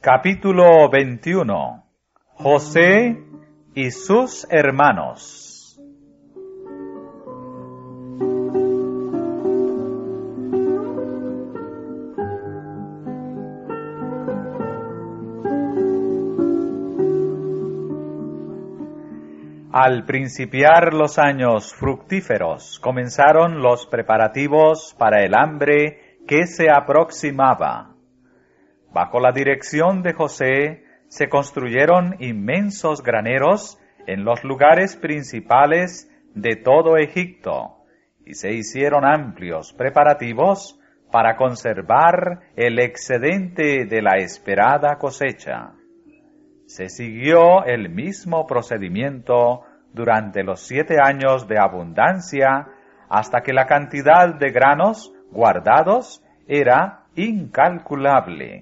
Capítulo 21. José y sus hermanos. Al principiar los años fructíferos, comenzaron los preparativos para el hambre que se aproximaba. Bajo la dirección de José, se construyeron inmensos graneros en los lugares principales de todo Egipto, y se hicieron amplios preparativos para conservar el excedente de la esperada cosecha. Se siguió el mismo procedimiento durante los 7 años de abundancia, hasta que la cantidad de granos guardados era incalculable.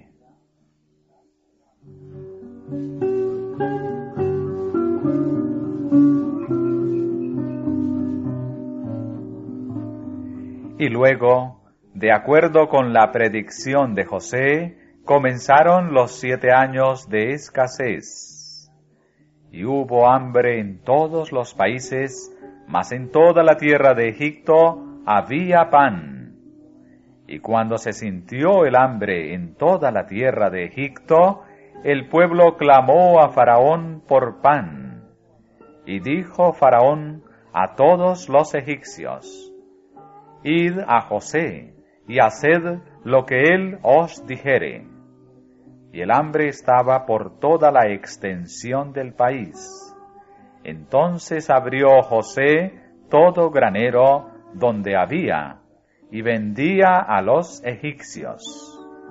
Y luego, de acuerdo con la predicción de José, comenzaron los 7 años de escasez. Y hubo hambre en todos los países, mas en toda la tierra de Egipto había pan. Y cuando se sintió el hambre en toda la tierra de Egipto, el pueblo clamó a Faraón por pan. Y dijo Faraón a todos los egipcios: Id a José, y haced lo que él os dijere. Y el hambre estaba por toda la extensión del país. Entonces abrió José todo granero donde había, y vendía a los egipcios.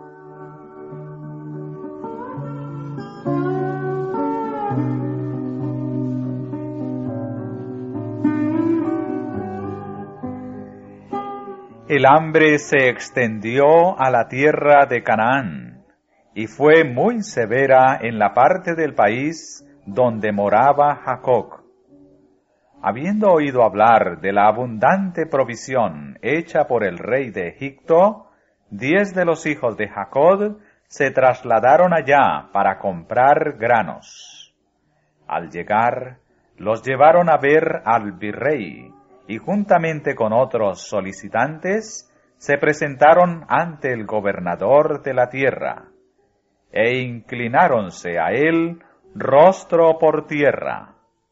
El hambre se extendió a la tierra de Canaán, y fue muy severa en la parte del país donde moraba Jacob. Habiendo oído hablar de la abundante provisión hecha por el rey de Egipto, 10 de los hijos de Jacob se trasladaron allá para comprar granos. Al llegar, los llevaron a ver al virrey, y juntamente con otros solicitantes, se presentaron ante el gobernador de la tierra, e inclináronse a él rostro por tierra.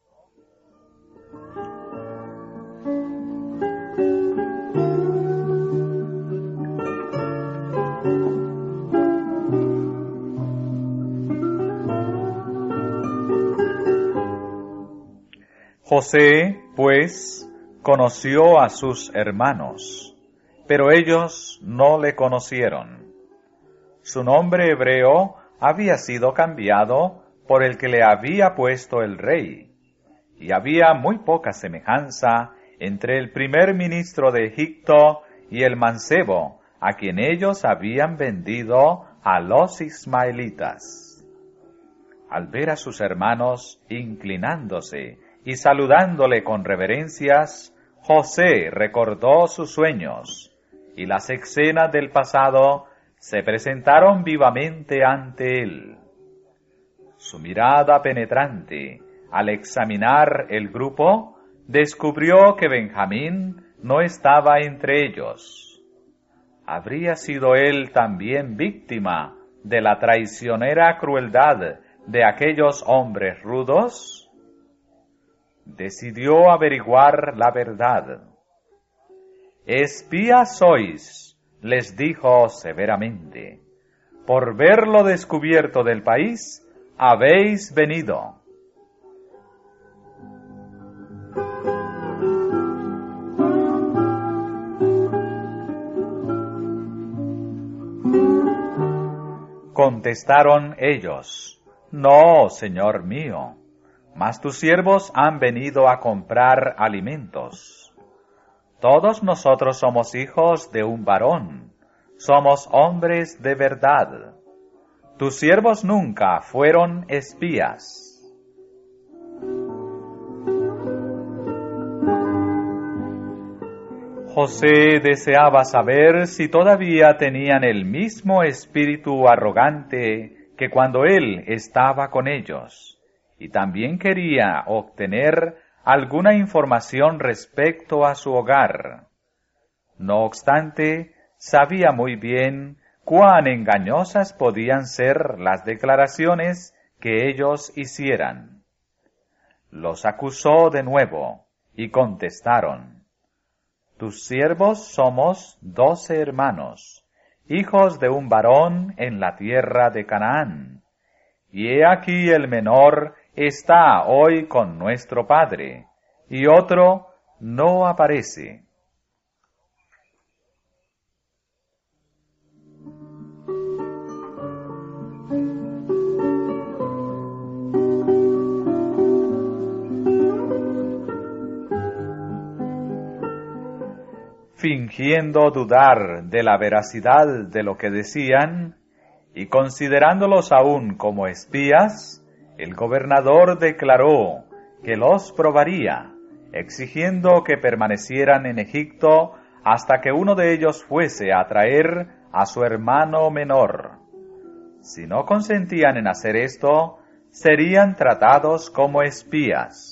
José, pues, conoció a sus hermanos, pero ellos no le conocieron. Su nombre hebreo había sido cambiado por el que le había puesto el rey, y había muy poca semejanza entre el primer ministro de Egipto y el mancebo, a quien ellos habían vendido a los ismaelitas. Al ver a sus hermanos inclinándose y saludándole con reverencias, José recordó sus sueños, y las escenas del pasado se presentaron vivamente ante él. Su mirada penetrante, al examinar el grupo, descubrió que Benjamín no estaba entre ellos. ¿Habría sido él también víctima de la traicionera crueldad de aquellos hombres rudos? Decidió averiguar la verdad. «Espías sois», les dijo severamente. «Por ver lo descubierto del país, habéis venido». Contestaron ellos: «No, señor mío, mas tus siervos han venido a comprar alimentos. Todos nosotros somos hijos de un varón, somos hombres de verdad. Tus siervos nunca fueron espías». José deseaba saber si todavía tenían el mismo espíritu arrogante que cuando él estaba con ellos, y también quería obtener alguna información respecto a su hogar. No obstante, sabía muy bien cuán engañosas podían ser las declaraciones que ellos hicieran. Los acusó de nuevo, y contestaron: Tus siervos somos 12 hermanos, hijos de un varón en la tierra de Canaán. Y he aquí el menor está hoy con nuestro padre, y otro no aparece. Fingiendo dudar de la veracidad de lo que decían, y considerándolos aún como espías, el gobernador declaró que los probaría, exigiendo que permanecieran en Egipto hasta que uno de ellos fuese a traer a su hermano menor. Si no consentían en hacer esto, serían tratados como espías.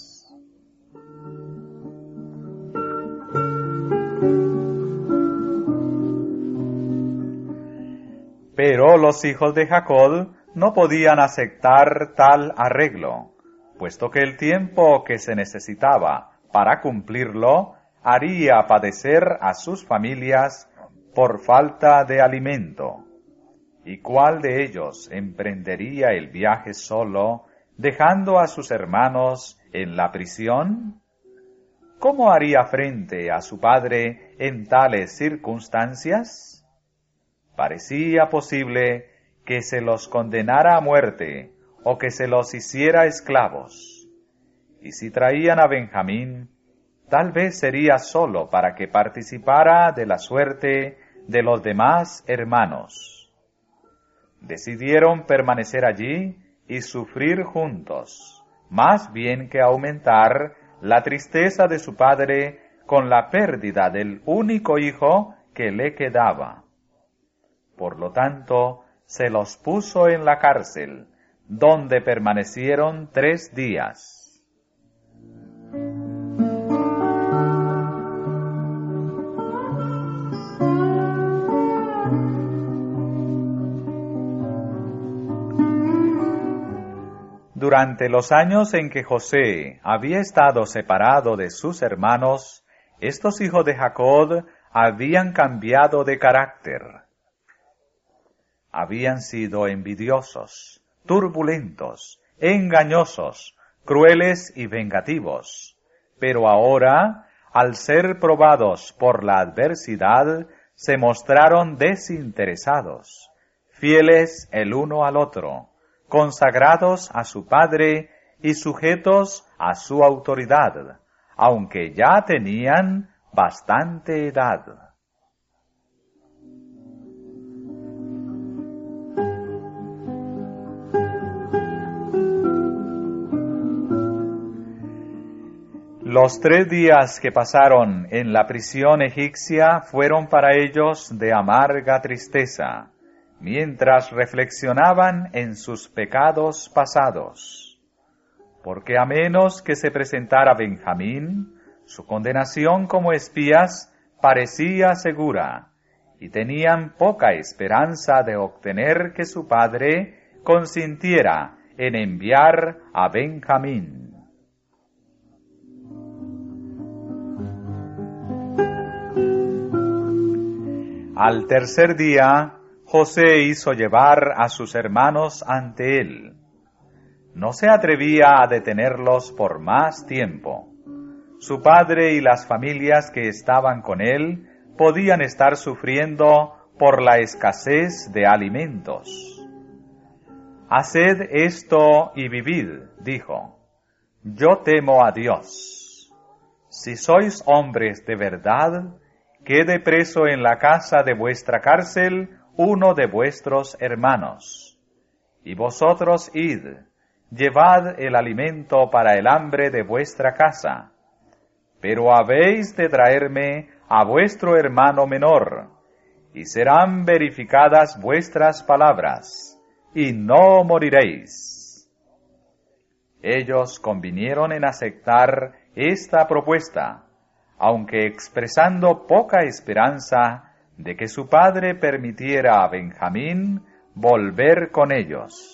Pero los hijos de Jacob no podían aceptar tal arreglo, puesto que el tiempo que se necesitaba para cumplirlo haría padecer a sus familias por falta de alimento. ¿Y cuál de ellos emprendería el viaje solo, dejando a sus hermanos en la prisión? ¿Cómo haría frente a su padre en tales circunstancias? Parecía posible que se los condenara a muerte o que se los hiciera esclavos. Y si traían a Benjamín, tal vez sería solo para que participara de la suerte de los demás hermanos. Decidieron permanecer allí y sufrir juntos, más bien que aumentar la tristeza de su padre con la pérdida del único hijo que le quedaba. Por lo tanto, se los puso en la cárcel, donde permanecieron 3 días. Durante los años en que José había estado separado de sus hermanos, estos hijos de Jacob habían cambiado de carácter. Habían sido envidiosos, turbulentos, engañosos, crueles y vengativos. Pero ahora, al ser probados por la adversidad, se mostraron desinteresados, fieles el uno al otro, consagrados a su padre y sujetos a su autoridad, aunque ya tenían bastante edad. Los 3 días que pasaron en la prisión egipcia fueron para ellos de amarga tristeza, mientras reflexionaban en sus pecados pasados. Porque a menos que se presentara Benjamín, su condenación como espías parecía segura, y tenían poca esperanza de obtener que su padre consintiera en enviar a Benjamín. Al tercer día, José hizo llevar a sus hermanos ante él. No se atrevía a detenerlos por más tiempo. Su padre y las familias que estaban con él podían estar sufriendo por la escasez de alimentos. Haced esto y vivid, dijo. Yo temo a Dios. Si sois hombres de verdad, quede preso en la casa de vuestra cárcel uno de vuestros hermanos. Y vosotros id, llevad el alimento para el hambre de vuestra casa. Pero habéis de traerme a vuestro hermano menor, y serán verificadas vuestras palabras, y no moriréis. Ellos convinieron en aceptar esta propuesta, aunque expresando poca esperanza de que su padre permitiera a Benjamín volver con ellos.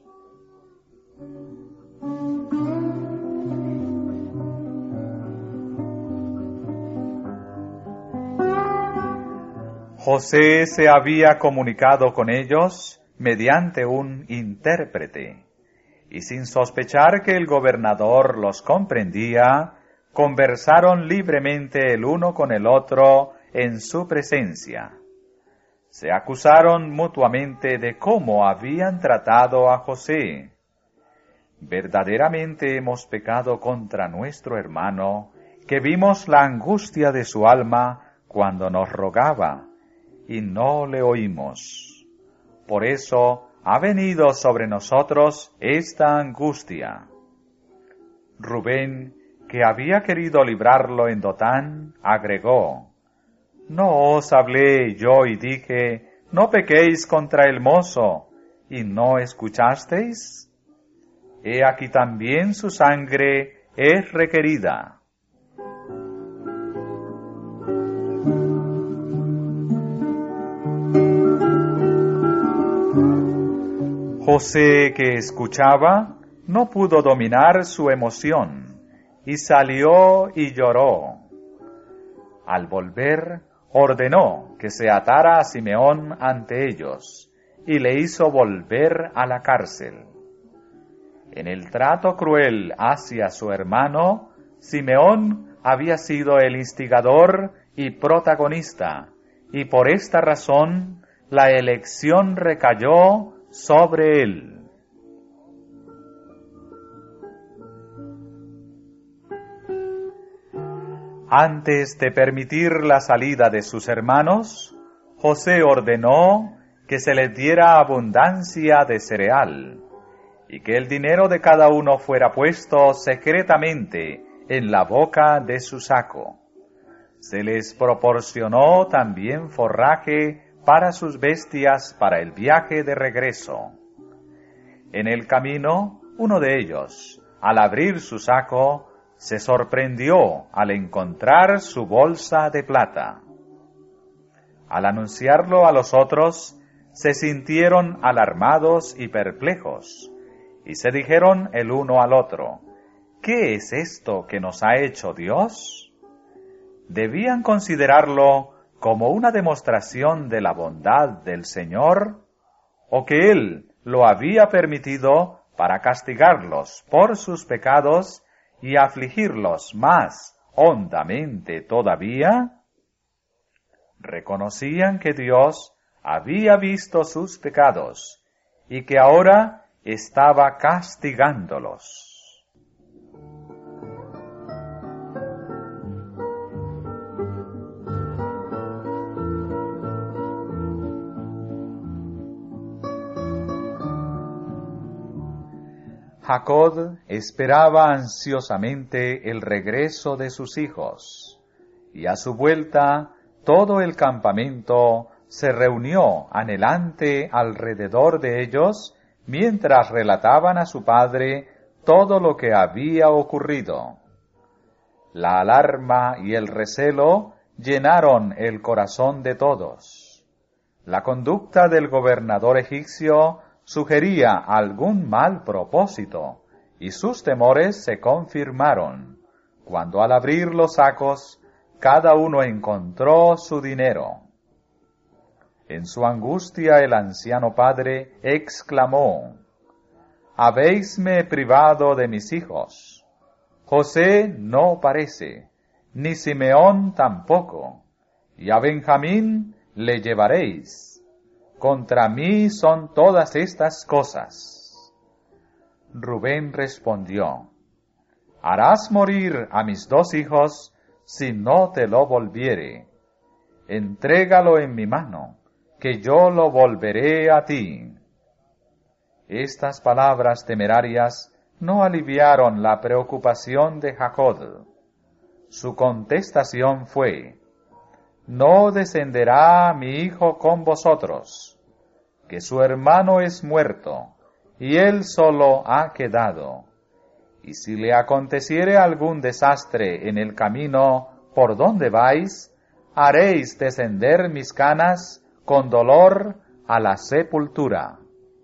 José se había comunicado con ellos mediante un intérprete, y sin sospechar que el gobernador los comprendía, conversaron libremente el uno con el otro en su presencia. Se acusaron mutuamente de cómo habían tratado a José. Verdaderamente hemos pecado contra nuestro hermano, que vimos la angustia de su alma cuando nos rogaba, y no le oímos. Por eso ha venido sobre nosotros esta angustia. Rubén, que había querido librarlo en Dotán, agregó: ¿No os hablé yo y dije, no pequéis contra el mozo, y no escuchasteis? He aquí también su sangre es requerida. José, que escuchaba, no pudo dominar su emoción, y salió y lloró. Al volver, ordenó que se atara a Simeón ante ellos, y le hizo volver a la cárcel. En el trato cruel hacia su hermano, Simeón había sido el instigador y protagonista, y por esta razón la elección recayó sobre él. Antes de permitir la salida de sus hermanos, José ordenó que se les diera abundancia de cereal, y que el dinero de cada uno fuera puesto secretamente en la boca de su saco. Se les proporcionó también forraje para sus bestias para el viaje de regreso. En el camino, uno de ellos, al abrir su saco, se sorprendió al encontrar su bolsa de plata. Al anunciarlo a los otros, se sintieron alarmados y perplejos, y se dijeron el uno al otro: ¿qué es esto que nos ha hecho Dios? Debían considerarlo como una demostración de la bondad del Señor, o que Él lo había permitido para castigarlos por sus pecados y afligirlos más hondamente todavía. Reconocían que Dios había visto sus pecados y que ahora estaba castigándolos. Jacob esperaba ansiosamente el regreso de sus hijos, y a su vuelta todo el campamento se reunió anhelante alrededor de ellos mientras relataban a su padre todo lo que había ocurrido. La alarma y el recelo llenaron el corazón de todos. La conducta del gobernador egipcio sugería algún mal propósito, y sus temores se confirmaron, cuando al abrir los sacos, cada uno encontró su dinero. En su angustia el anciano padre exclamó: «Habéisme privado de mis hijos. José no parece, ni Simeón tampoco, y a Benjamín le llevaréis. Contra mí son todas estas cosas». Rubén respondió: «Harás morir a mis dos hijos si no te lo volviere. Entrégalo en mi mano, que yo lo volveré a ti». Estas palabras temerarias no aliviaron la preocupación de Jacob. Su contestación fue: «No descenderá mi hijo con vosotros. que su hermano es muerto, y él solo ha quedado. Y si le aconteciere algún desastre en el camino por donde vais, haréis descender mis canas con dolor a la sepultura.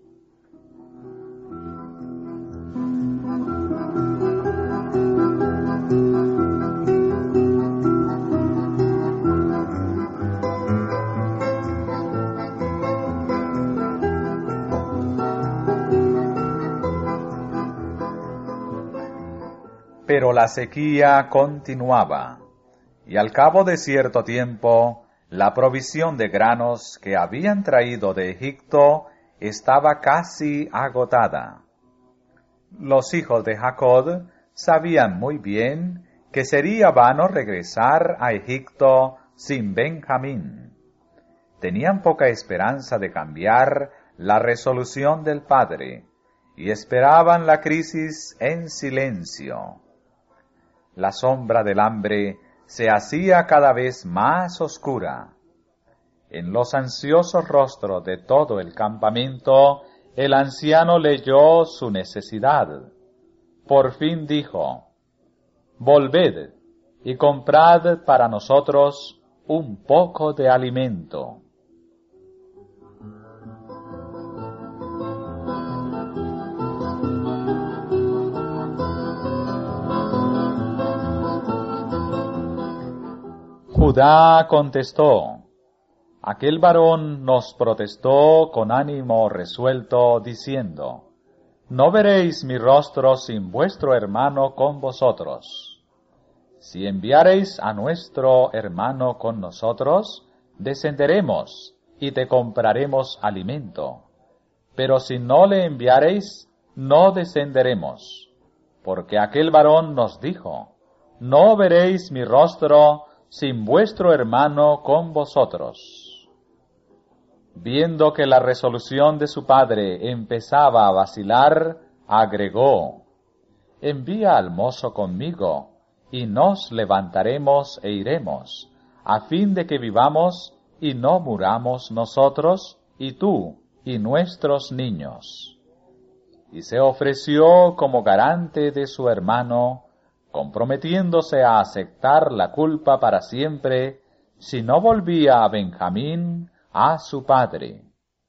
Pero la sequía continuaba, y al cabo de cierto tiempo, la provisión de granos que habían traído de Egipto estaba casi agotada. Los hijos de Jacob sabían muy bien que sería vano regresar a Egipto sin Benjamín. Tenían poca esperanza de cambiar la resolución del padre, y esperaban la crisis en silencio. La sombra del hambre se hacía cada vez más oscura. En los ansiosos rostros de todo el campamento, el anciano leyó su necesidad. Por fin dijo: «Volved y comprad para nosotros un poco de alimento». Judá contestó: «Aquel varón nos protestó con ánimo resuelto, diciendo: No veréis mi rostro sin vuestro hermano con vosotros. Si enviareis a nuestro hermano con nosotros, descenderemos y te compraremos alimento. Pero si no le enviareis, no descenderemos. Porque aquel varón nos dijo: No veréis mi rostro sin vuestro hermano con vosotros». Viendo que la resolución de su padre empezaba a vacilar, agregó: «Envía al mozo conmigo, y nos levantaremos e iremos, a fin de que vivamos y no muramos nosotros, y tú, y nuestros niños». Y se ofreció como garante de su hermano, comprometiéndose a aceptar la culpa para siempre si no volvía a Benjamín a su padre.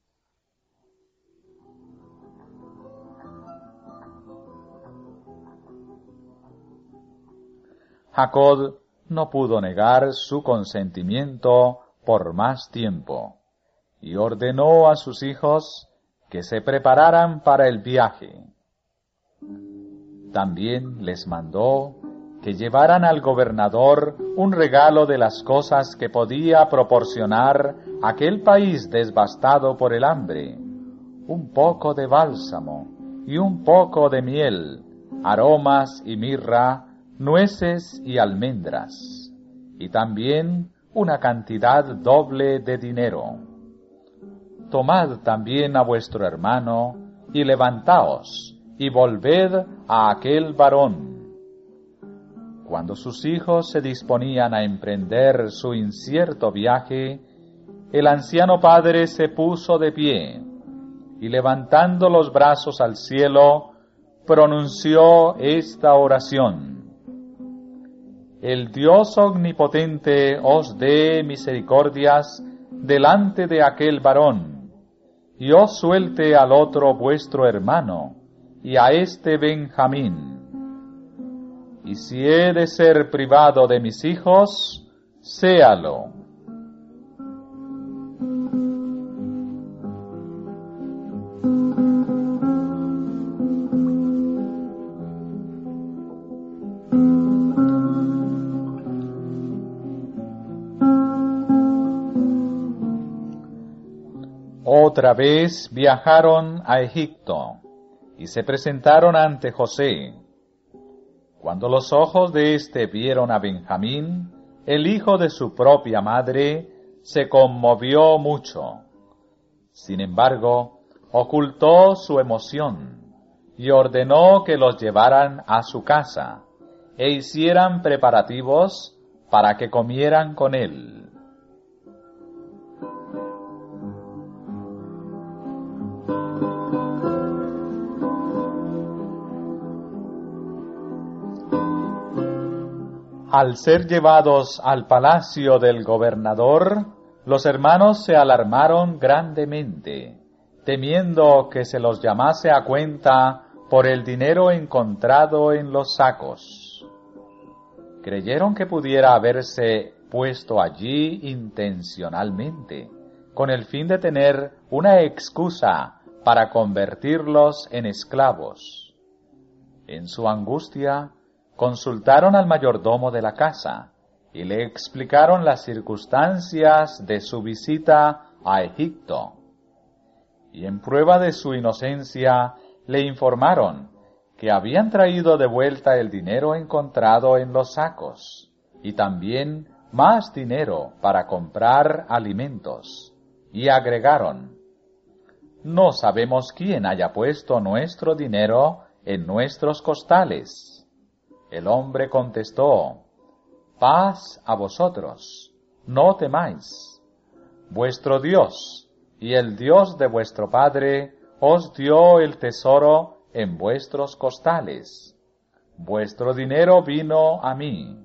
Jacob no pudo negar su consentimiento por más tiempo, y ordenó a sus hijos que se prepararan para el viaje. También les mandó que llevaran al gobernador un regalo de las cosas que podía proporcionar aquel país devastado por el hambre: un poco de bálsamo y un poco de miel, aromas y mirra, nueces y almendras, y también una cantidad doble de dinero. Tomad también a vuestro hermano, y levantaos, y volved a aquel varón. Cuando sus hijos se disponían a emprender su incierto viaje, el anciano padre se puso de pie, y levantando los brazos al cielo, pronunció esta oración: «El Dios omnipotente os dé misericordias delante de aquel varón, y os suelte al otro vuestro hermano, y a este Benjamín. Y si he de ser privado de mis hijos, séalo». Otra vez viajaron a Egipto y se presentaron ante José. Cuando los ojos de éste vieron a Benjamín, el hijo de su propia madre, se conmovió mucho. Sin embargo, ocultó su emoción y ordenó que los llevaran a su casa e hicieran preparativos para que comieran con él. Al ser llevados al palacio del gobernador, los hermanos se alarmaron grandemente, temiendo que se los llamase a cuenta por el dinero encontrado en los sacos. Creyeron que pudiera haberse puesto allí intencionalmente, con el fin de tener una excusa para convertirlos en esclavos. En su angustia, consultaron al mayordomo de la casa y le explicaron las circunstancias de su visita a Egipto. Y en prueba de su inocencia, le informaron que habían traído de vuelta el dinero encontrado en los sacos, y también más dinero para comprar alimentos, y agregaron: «No sabemos quién haya puesto nuestro dinero en nuestros costales». El hombre contestó: «Paz a vosotros, no temáis. Vuestro Dios y el Dios de vuestro Padre os dio el tesoro en vuestros costales. Vuestro dinero vino a mí».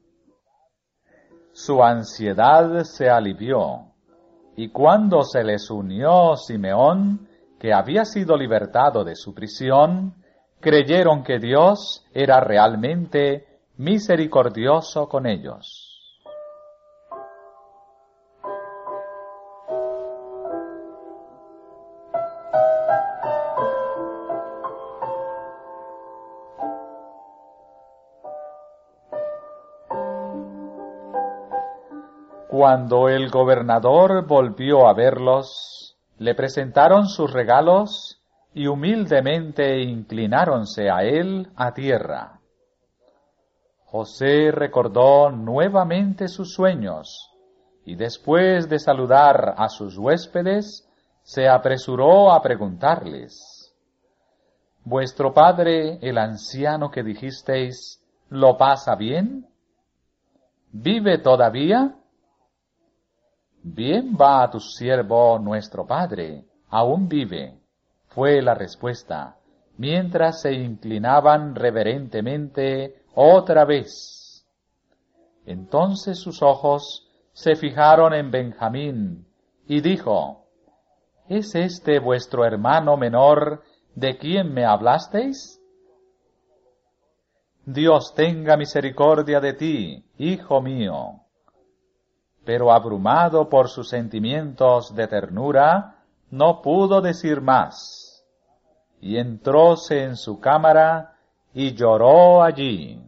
Su ansiedad se alivió, y cuando se les unió Simeón, que había sido libertado de su prisión, creyeron que Dios era realmente misericordioso con ellos. Cuando el gobernador volvió a verlos, le presentaron sus regalos y humildemente inclináronse a él a tierra. José recordó nuevamente sus sueños y después de saludar a sus huéspedes, se apresuró a preguntarles: «¿Vuestro padre, el anciano que dijisteis, lo pasa bien? ¿Vive todavía?» «Bien va a tu siervo nuestro padre, aún vive», fue la respuesta, mientras se inclinaban reverentemente otra vez. Entonces sus ojos se fijaron en Benjamín, y dijo: «¿Es este vuestro hermano menor de quien me hablasteis?» «Dios tenga misericordia de ti, hijo mío». Pero abrumado por sus sentimientos de ternura, no pudo decir más, y entróse en su cámara y lloró allí.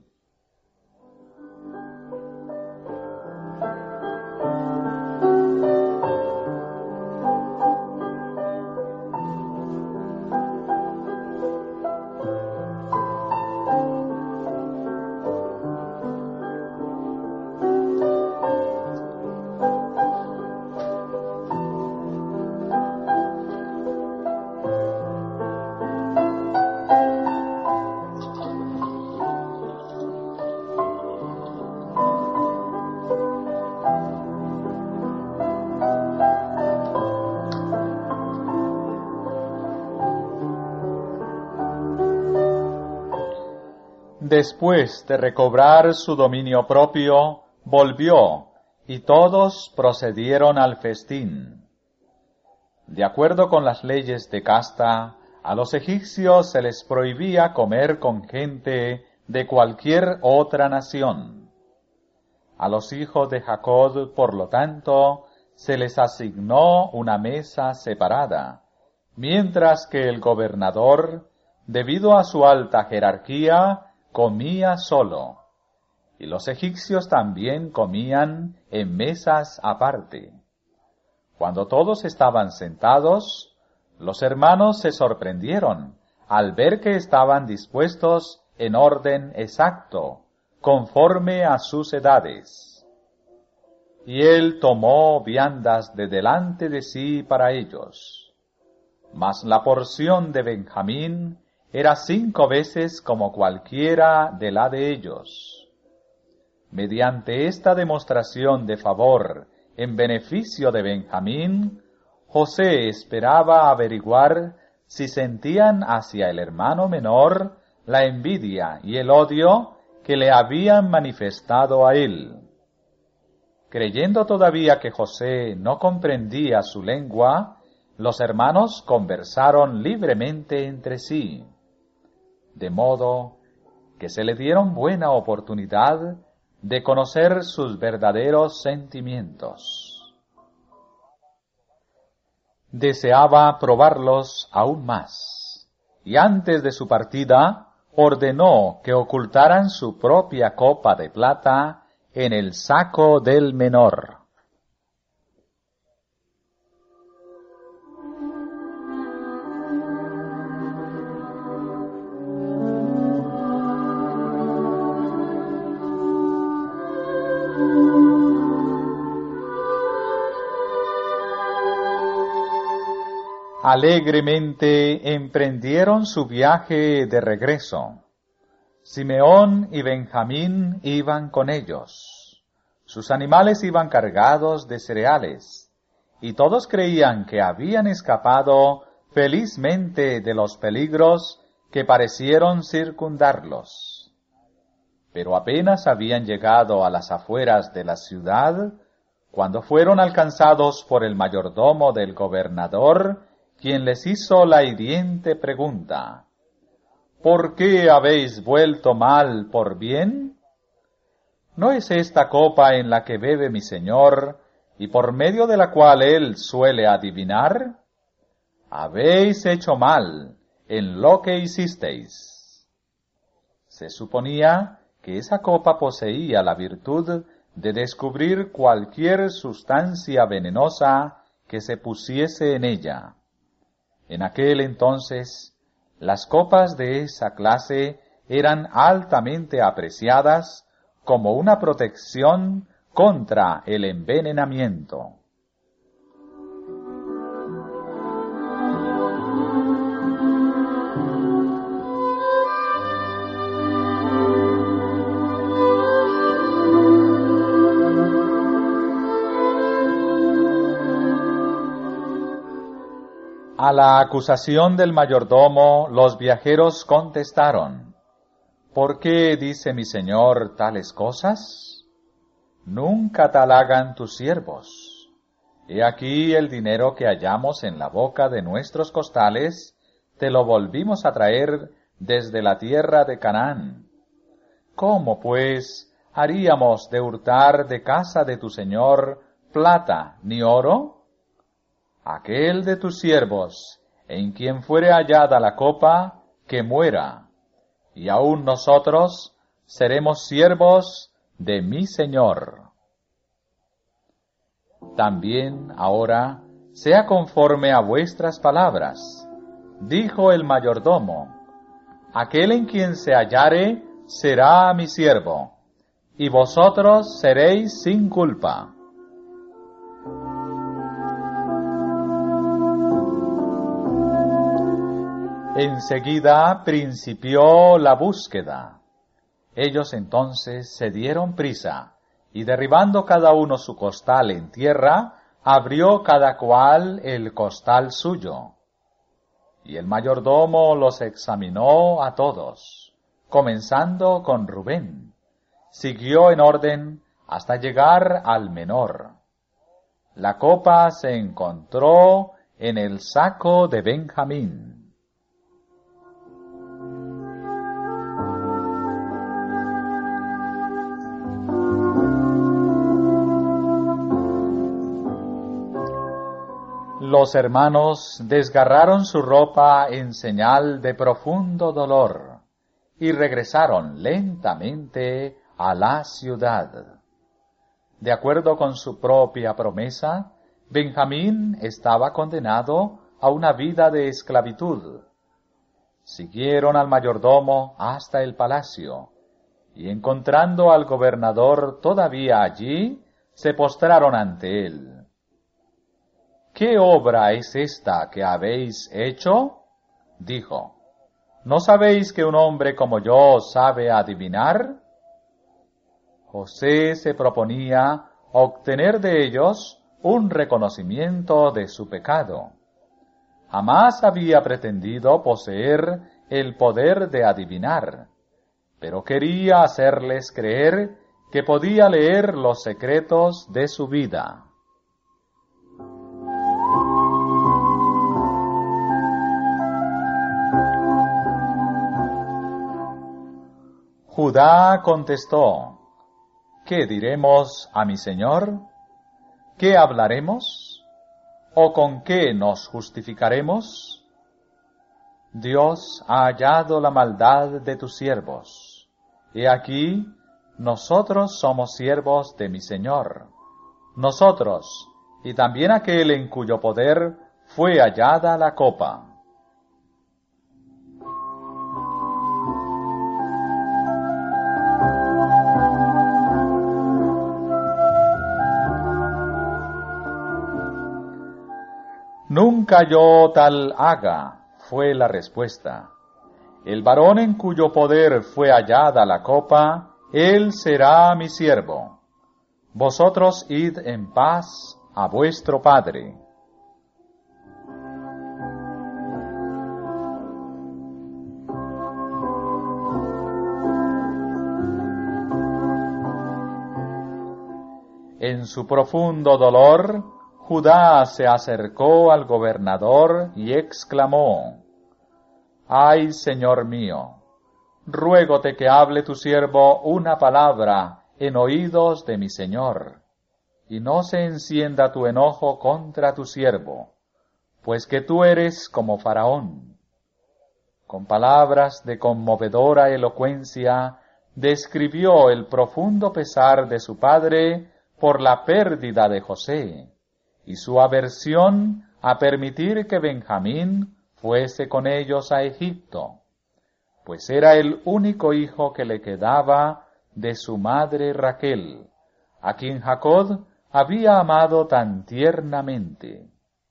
Después de recobrar su dominio propio, volvió, y todos procedieron al festín. De acuerdo con las leyes de casta, a los egipcios se les prohibía comer con gente de cualquier otra nación. A los hijos de Jacob, por lo tanto, se les asignó una mesa separada, mientras que el gobernador, debido a su alta jerarquía, comía solo, y los egipcios también comían en mesas aparte. Cuando todos estaban sentados, los hermanos se sorprendieron al ver que estaban dispuestos en orden exacto, conforme a sus edades. Y él tomó viandas de delante de sí para ellos. Mas la porción de Benjamín era 5 veces como cualquiera de la de ellos. Mediante esta demostración de favor en beneficio de Benjamín, José esperaba averiguar si sentían hacia el hermano menor la envidia y el odio que le habían manifestado a él. Creyendo todavía que José no comprendía su lengua, los hermanos conversaron libremente entre sí, de modo que se le dieron buena oportunidad de conocer sus verdaderos sentimientos. Deseaba probarlos aún más, y antes de su partida ordenó que ocultaran su propia copa de plata en el saco del menor. Alegremente emprendieron su viaje de regreso. Simeón y Benjamín iban con ellos. Sus animales iban cargados de cereales, y todos creían que habían escapado felizmente de los peligros que parecieron circundarlos. Pero apenas habían llegado a las afueras de la ciudad, cuando fueron alcanzados por el mayordomo del gobernador, quien les hizo la hiriente pregunta: ¿por qué habéis vuelto mal por bien? ¿No es esta copa en la que bebe mi señor, y por medio de la cual él suele adivinar? Habéis hecho mal en lo que hicisteis. Se suponía que esa copa poseía la virtud de descubrir cualquier sustancia venenosa que se pusiese en ella. En aquel entonces, las copas de esa clase eran altamente apreciadas como una protección contra el envenenamiento. A la acusación del mayordomo, los viajeros contestaron: ¿por qué dice mi señor tales cosas? Nunca tal hagan tus siervos. He aquí el dinero que hallamos en la boca de nuestros costales, te lo volvimos a traer desde la tierra de Canaán. ¿Cómo, pues, haríamos de hurtar de casa de tu señor plata ni oro? Aquel de tus siervos, en quien fuere hallada la copa, que muera, y aun nosotros seremos siervos de mi señor. También ahora sea conforme a vuestras palabras, dijo el mayordomo: aquel en quien se hallare será mi siervo, y vosotros seréis sin culpa. Enseguida principió la búsqueda. Ellos entonces se dieron prisa, y derribando cada uno su costal en tierra, abrió cada cual el costal suyo. Y el mayordomo los examinó a todos, comenzando con Rubén. Siguió en orden hasta llegar al menor. La copa se encontró en el saco de Benjamín. Los hermanos desgarraron su ropa en señal de profundo dolor y regresaron lentamente a la ciudad. De acuerdo con su propia promesa, Benjamín estaba condenado a una vida de esclavitud. Siguieron al mayordomo hasta el palacio, y encontrando al gobernador todavía allí, se postraron ante él. ¿Qué obra es esta que habéis hecho? Dijo. ¿No sabéis que un hombre como yo sabe adivinar? José se proponía obtener de ellos un reconocimiento de su pecado. Jamás había pretendido poseer el poder de adivinar, pero quería hacerles creer que podía leer los secretos de su vida. Judá contestó: ¿Qué diremos a mi señor? ¿Qué hablaremos? ¿O con qué nos justificaremos? Dios ha hallado la maldad de tus siervos. He aquí, nosotros somos siervos de mi señor. Nosotros, y también aquel en cuyo poder fue hallada la copa. Nunca yo tal haga, fue la respuesta. El varón en cuyo poder fue hallada la copa, él será mi siervo. Vosotros id en paz a vuestro padre. En su profundo dolor, Judá se acercó al gobernador y exclamó: «Ay, señor mío, ruégote que hable tu siervo una palabra en oídos de mi señor, y no se encienda tu enojo contra tu siervo, pues que tú eres como Faraón». Con palabras de conmovedora elocuencia, describió el profundo pesar de su padre por la pérdida de José, y su aversión a permitir que Benjamín fuese con ellos a Egipto, pues era el único hijo que le quedaba de su madre Raquel, a quien Jacob había amado tan tiernamente.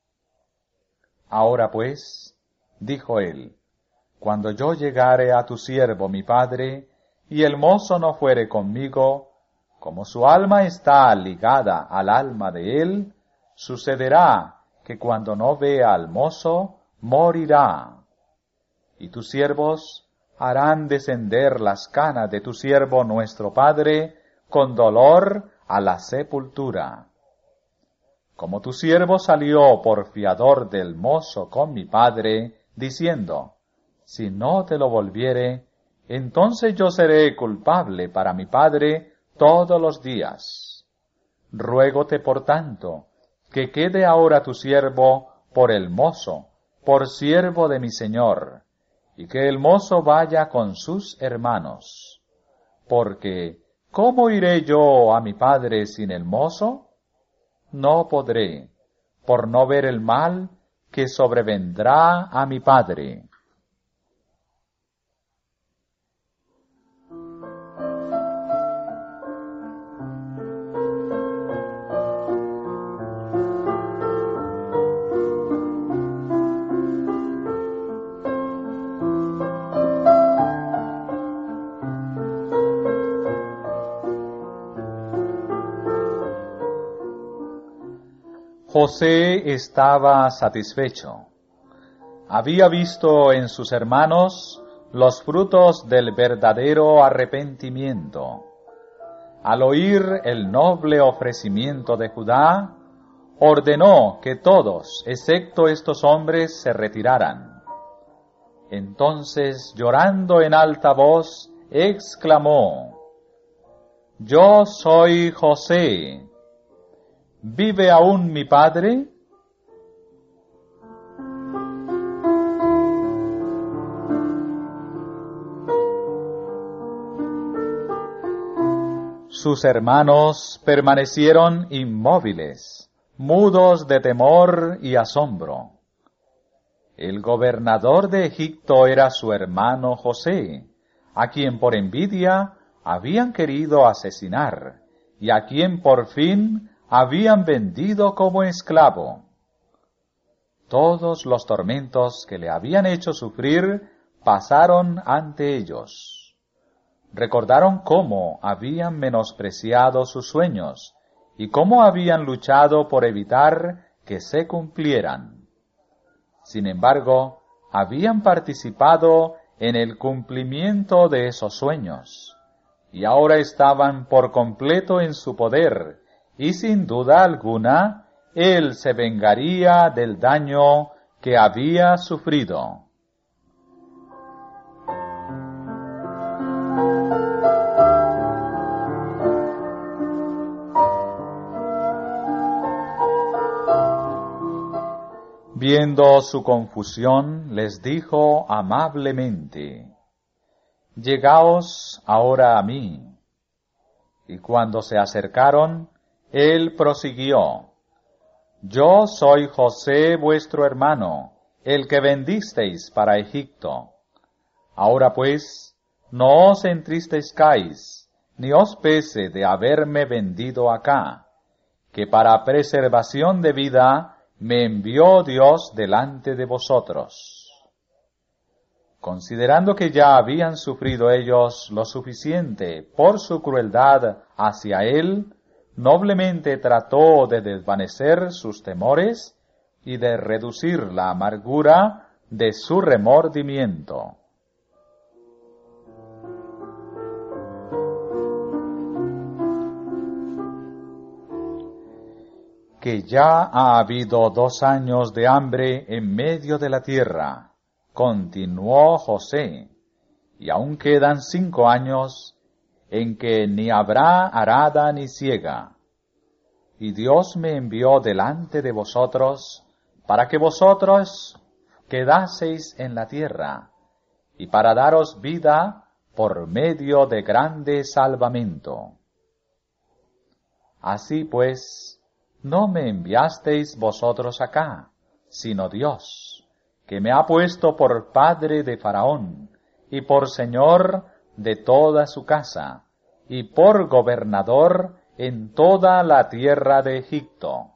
«Ahora pues», dijo él, «cuando yo llegare a tu siervo mi padre, y el mozo no fuere conmigo, como su alma está ligada al alma de él, sucederá que cuando no vea al mozo, morirá. Y tus siervos harán descender las canas de tu siervo nuestro padre con dolor a la sepultura. Como tu siervo salió por fiador del mozo con mi padre, diciendo: si no te lo volviere, entonces yo seré culpable para mi padre todos los días. Ruégote, por tanto, que quede ahora tu siervo por el mozo, por siervo de mi señor, y que el mozo vaya con sus hermanos. Porque, ¿cómo iré yo a mi padre sin el mozo? No podré, por no ver el mal que sobrevendrá a mi padre». José estaba satisfecho. Había visto en sus hermanos los frutos del verdadero arrepentimiento. Al oír el noble ofrecimiento de Judá, ordenó que todos, excepto estos hombres, se retiraran. Entonces, llorando en alta voz, exclamó: «Yo soy José. ¿Vive aún mi padre?». Sus hermanos permanecieron inmóviles, mudos de temor y asombro. El gobernador de Egipto era su hermano José, a quien por envidia habían querido asesinar, y a quien por fin habían vendido como esclavo. Todos los tormentos que le habían hecho sufrir pasaron ante ellos. Recordaron cómo habían menospreciado sus sueños y cómo habían luchado por evitar que se cumplieran. Sin embargo, habían participado en el cumplimiento de esos sueños, y ahora estaban por completo en su poder, y sin duda alguna, él se vengaría del daño que había sufrido. Viendo su confusión, les dijo amablemente: «Llegaos ahora a mí». Y cuando se acercaron, él prosiguió: «Yo soy José vuestro hermano, el que vendisteis para Egipto. Ahora pues, no os entristezcáis, ni os pese de haberme vendido acá, que para preservación de vida me envió Dios delante de vosotros». Considerando que ya habían sufrido ellos lo suficiente por su crueldad hacia él, noblemente trató de desvanecer sus temores y de reducir la amargura de su remordimiento. Que ya ha habido 2 años de hambre en medio de la tierra, continuó José, y aún quedan 5 años en que ni habrá arada ni siega. Y Dios me envió delante de vosotros para que vosotros quedaseis en la tierra, y para daros vida por medio de grande salvamento. Así pues, no me enviasteis vosotros acá, sino Dios, que me ha puesto por padre de Faraón, y por señor de toda su casa, y por gobernador en toda la tierra de Egipto.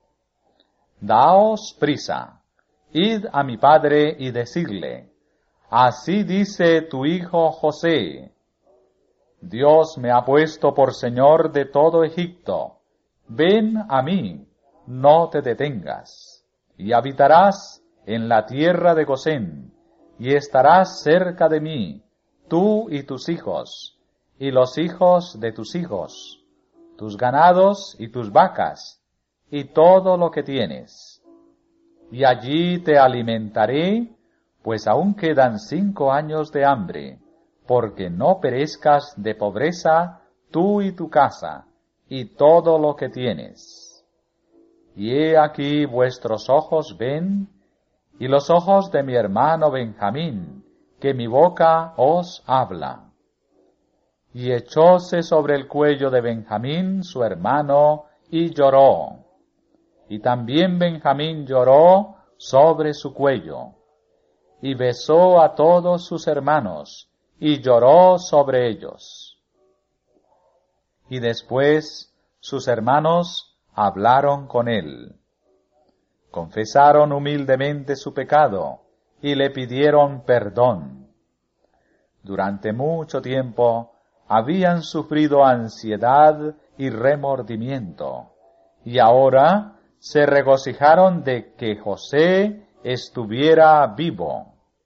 Daos prisa, id a mi padre y decidle: así dice tu hijo José, Dios me ha puesto por señor de todo Egipto. Ven a mí, no te detengas, y habitarás en la tierra de Gosén, y estarás cerca de mí, tú y tus hijos, y los hijos de tus hijos, tus ganados y tus vacas, y todo lo que tienes. Y allí te alimentaré, pues aún quedan 5 años de hambre, porque no perezcas de pobreza tú y tu casa, y todo lo que tienes. Y he aquí vuestros ojos ven, y los ojos de mi hermano Benjamín, que mi boca os habla. Y echóse sobre el cuello de Benjamín su hermano, y lloró. Y también Benjamín lloró sobre su cuello, y besó a todos sus hermanos, y lloró sobre ellos. Y después sus hermanos hablaron con él. Confesaron humildemente su pecado y le pidieron perdón. Durante mucho tiempo habían sufrido ansiedad y remordimiento, y ahora se regocijaron de que José estuviera vivo.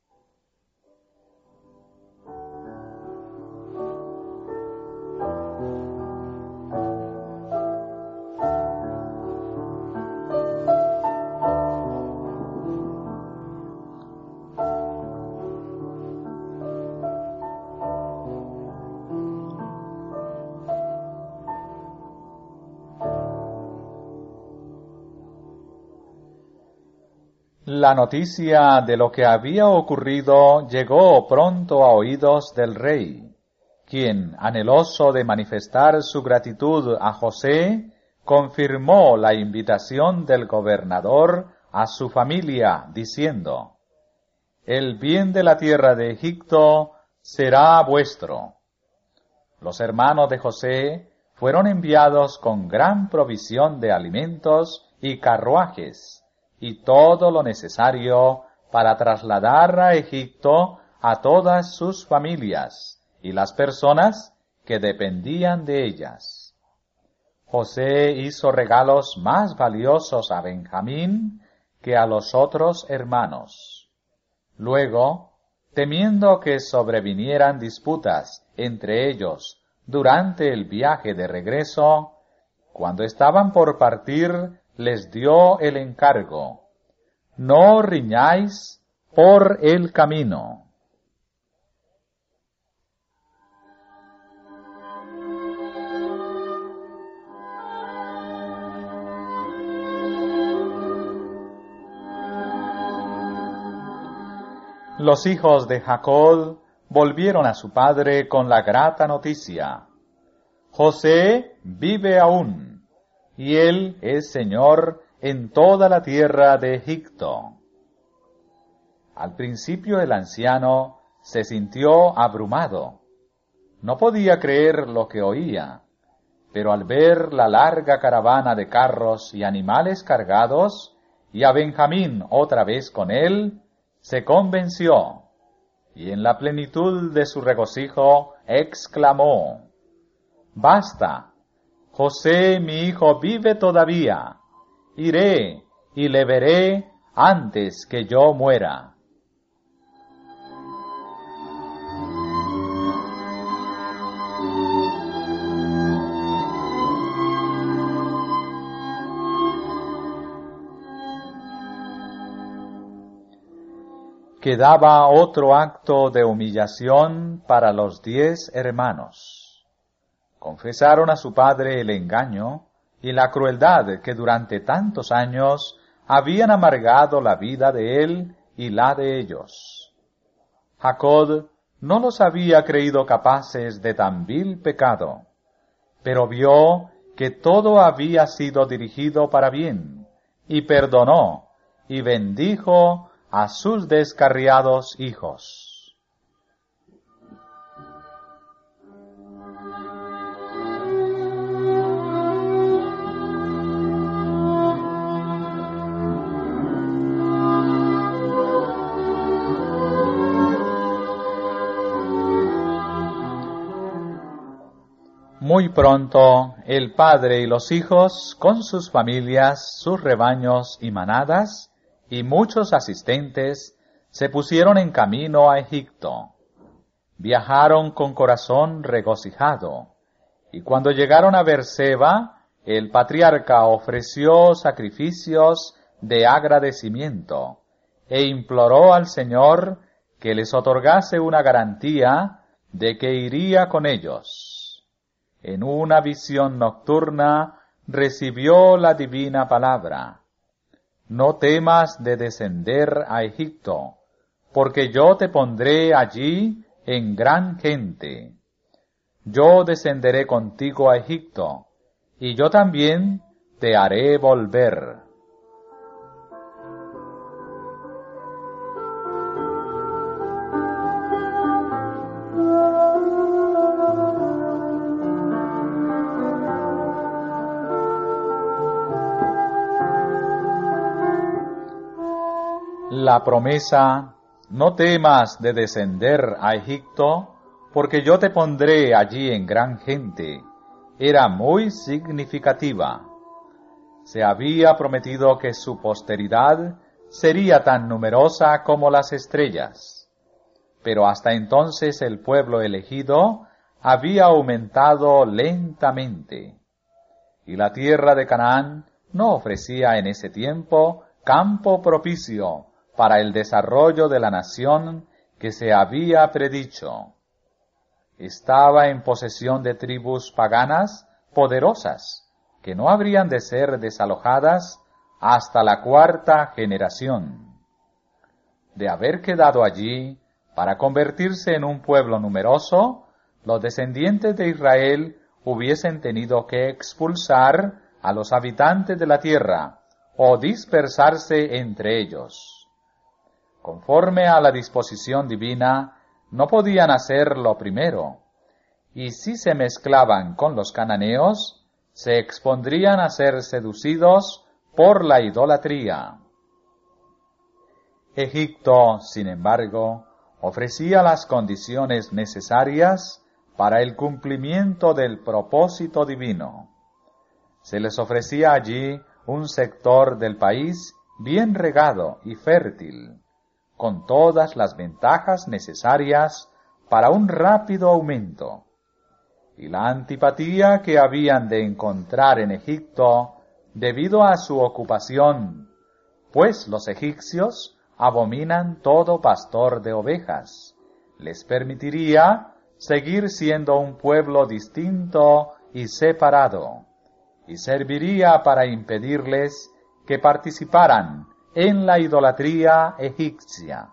La noticia de lo que había ocurrido llegó pronto a oídos del rey, quien, anheloso de manifestar su gratitud a José, confirmó la invitación del gobernador a su familia, diciendo: «El bien de la tierra de Egipto será vuestro». Los hermanos de José fueron enviados con gran provisión de alimentos y carruajes, y todo lo necesario para trasladar a Egipto a todas sus familias y las personas que dependían de ellas. José hizo regalos más valiosos a Benjamín que a los otros hermanos. Luego, temiendo que sobrevinieran disputas entre ellos durante el viaje de regreso, cuando estaban por partir, les dio el encargo: no riñáis por el camino. Los hijos de Jacob volvieron a su padre con la grata noticia: José vive aún, y él es señor en toda la tierra de Egipto. Al principio el anciano se sintió abrumado. No podía creer lo que oía, pero al ver la larga caravana de carros y animales cargados, y a Benjamín otra vez con él, se convenció, y en la plenitud de su regocijo exclamó: «Basta, José mi hijo vive todavía, iré y le veré antes que yo muera». Quedaba otro acto de humillación para los 10 hermanos. Confesaron a su padre el engaño y la crueldad que durante tantos años habían amargado la vida de él y la de ellos. Jacob no los había creído capaces de tan vil pecado, pero vio que todo había sido dirigido para bien, y perdonó y bendijo a sus descarriados hijos. Muy pronto, el padre y los hijos, con sus familias, sus rebaños y manadas, y muchos asistentes, se pusieron en camino a Egipto. Viajaron con corazón regocijado, y cuando llegaron a Berseba, el patriarca ofreció sacrificios de agradecimiento, e imploró al Señor que les otorgase una garantía de que iría con ellos. En una visión nocturna recibió la divina palabra: «No temas de descender a Egipto, porque yo te pondré allí en gran gente. Yo descenderé contigo a Egipto, y yo también te haré volver». La promesa: «No temas de descender a Egipto, porque yo te pondré allí en gran gente», era muy significativa. Se había prometido que su posteridad sería tan numerosa como las estrellas, pero hasta entonces el pueblo elegido había aumentado lentamente, y la tierra de Canaán no ofrecía en ese tiempo campo propicio para el desarrollo de la nación que se había predicho. Estaba en posesión de tribus paganas poderosas, que no habrían de ser desalojadas hasta la 4ª generación. De haber quedado allí para convertirse en un pueblo numeroso, los descendientes de Israel hubiesen tenido que expulsar a los habitantes de la tierra o dispersarse entre ellos. Conforme a la disposición divina, no podían hacer lo primero, y si se mezclaban con los cananeos, se expondrían a ser seducidos por la idolatría. Egipto, sin embargo, ofrecía las condiciones necesarias para el cumplimiento del propósito divino. se les ofrecía allí un sector del país bien regado y fértil, con todas las ventajas necesarias para un rápido aumento. Y la antipatía que habían de encontrar en Egipto debido a su ocupación, pues los egipcios abominan todo pastor de ovejas, les permitiría seguir siendo un pueblo distinto y separado, y serviría para impedirles que participaran en la idolatría egipcia.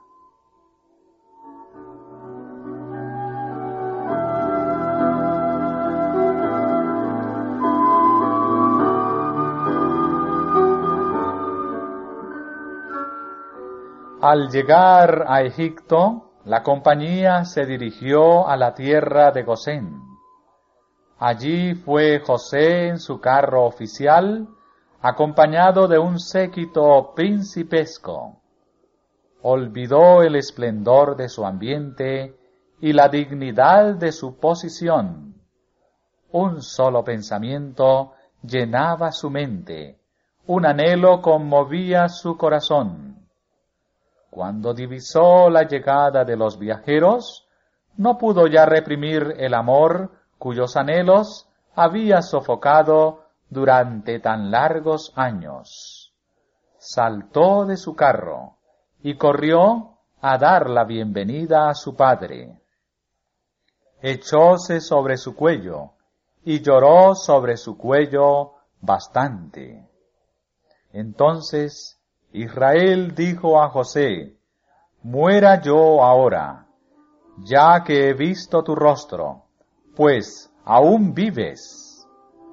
Al llegar a Egipto, la compañía se dirigió a la tierra de Gosén. Allí fue José en su carro oficial, acompañado de un séquito principesco. Olvidó el esplendor de su ambiente y la dignidad de su posición. Un solo pensamiento llenaba su mente, un anhelo conmovía su corazón. Cuando divisó la llegada de los viajeros, no pudo ya reprimir el amor cuyos anhelos había sofocado durante tan largos años. Saltó de su carro y corrió a dar la bienvenida a su padre. Echóse sobre su cuello y lloró sobre su cuello bastante. Entonces Israel dijo a José: «Muera yo ahora, ya que he visto tu rostro, pues aún vives».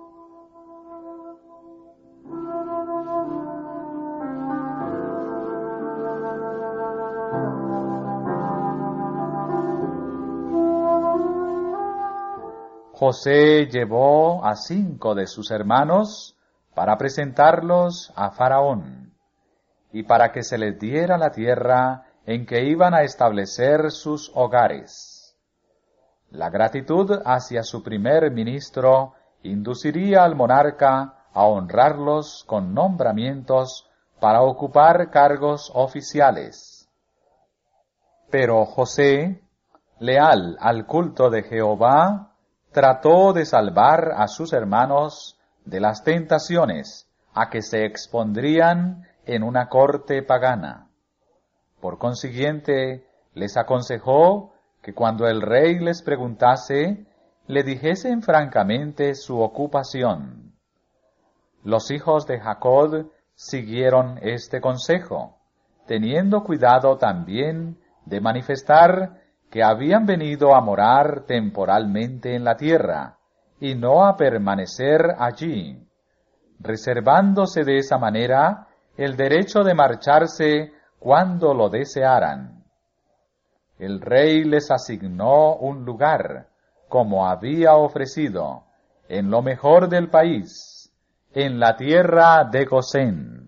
José llevó a 5 de sus hermanos para presentarlos a Faraón, y para que se les diera la tierra en que iban a establecer sus hogares. La gratitud hacia su primer ministro induciría al monarca a honrarlos con nombramientos para ocupar cargos oficiales. Pero José, leal al culto de Jehová, trató de salvar a sus hermanos de las tentaciones a que se expondrían en una corte pagana. Por consiguiente, les aconsejó que cuando el rey les preguntase, le dijesen francamente su ocupación. Los hijos de Jacob siguieron este consejo, teniendo cuidado también de manifestar que habían venido a morar temporalmente en la tierra, y no a permanecer allí, reservándose de esa manera el derecho de marcharse cuando lo desearan. El rey les asignó un lugar, como había ofrecido, en lo mejor del país, en la tierra de Gosén.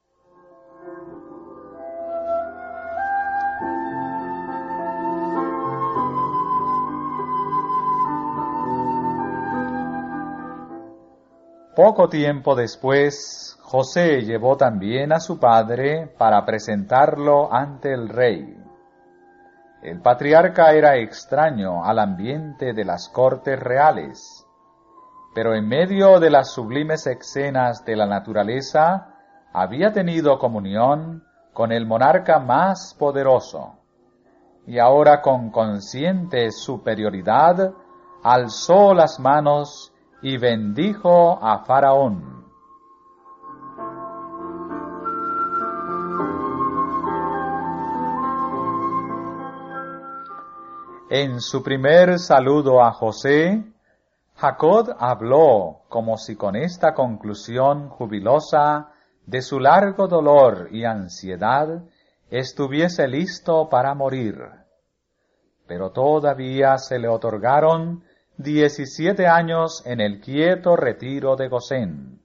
Poco tiempo después, José llevó también a su padre para presentarlo ante el rey. El patriarca era extraño al ambiente de las cortes reales, pero en medio de las sublimes escenas de la naturaleza había tenido comunión con el monarca más poderoso, y ahora con consciente superioridad alzó las manos y bendijo a Faraón. En su primer saludo a José, Jacob habló como si con esta conclusión jubilosa de su largo dolor y ansiedad estuviese listo para morir. Pero todavía se le otorgaron 17 años en el quieto retiro de Gosén.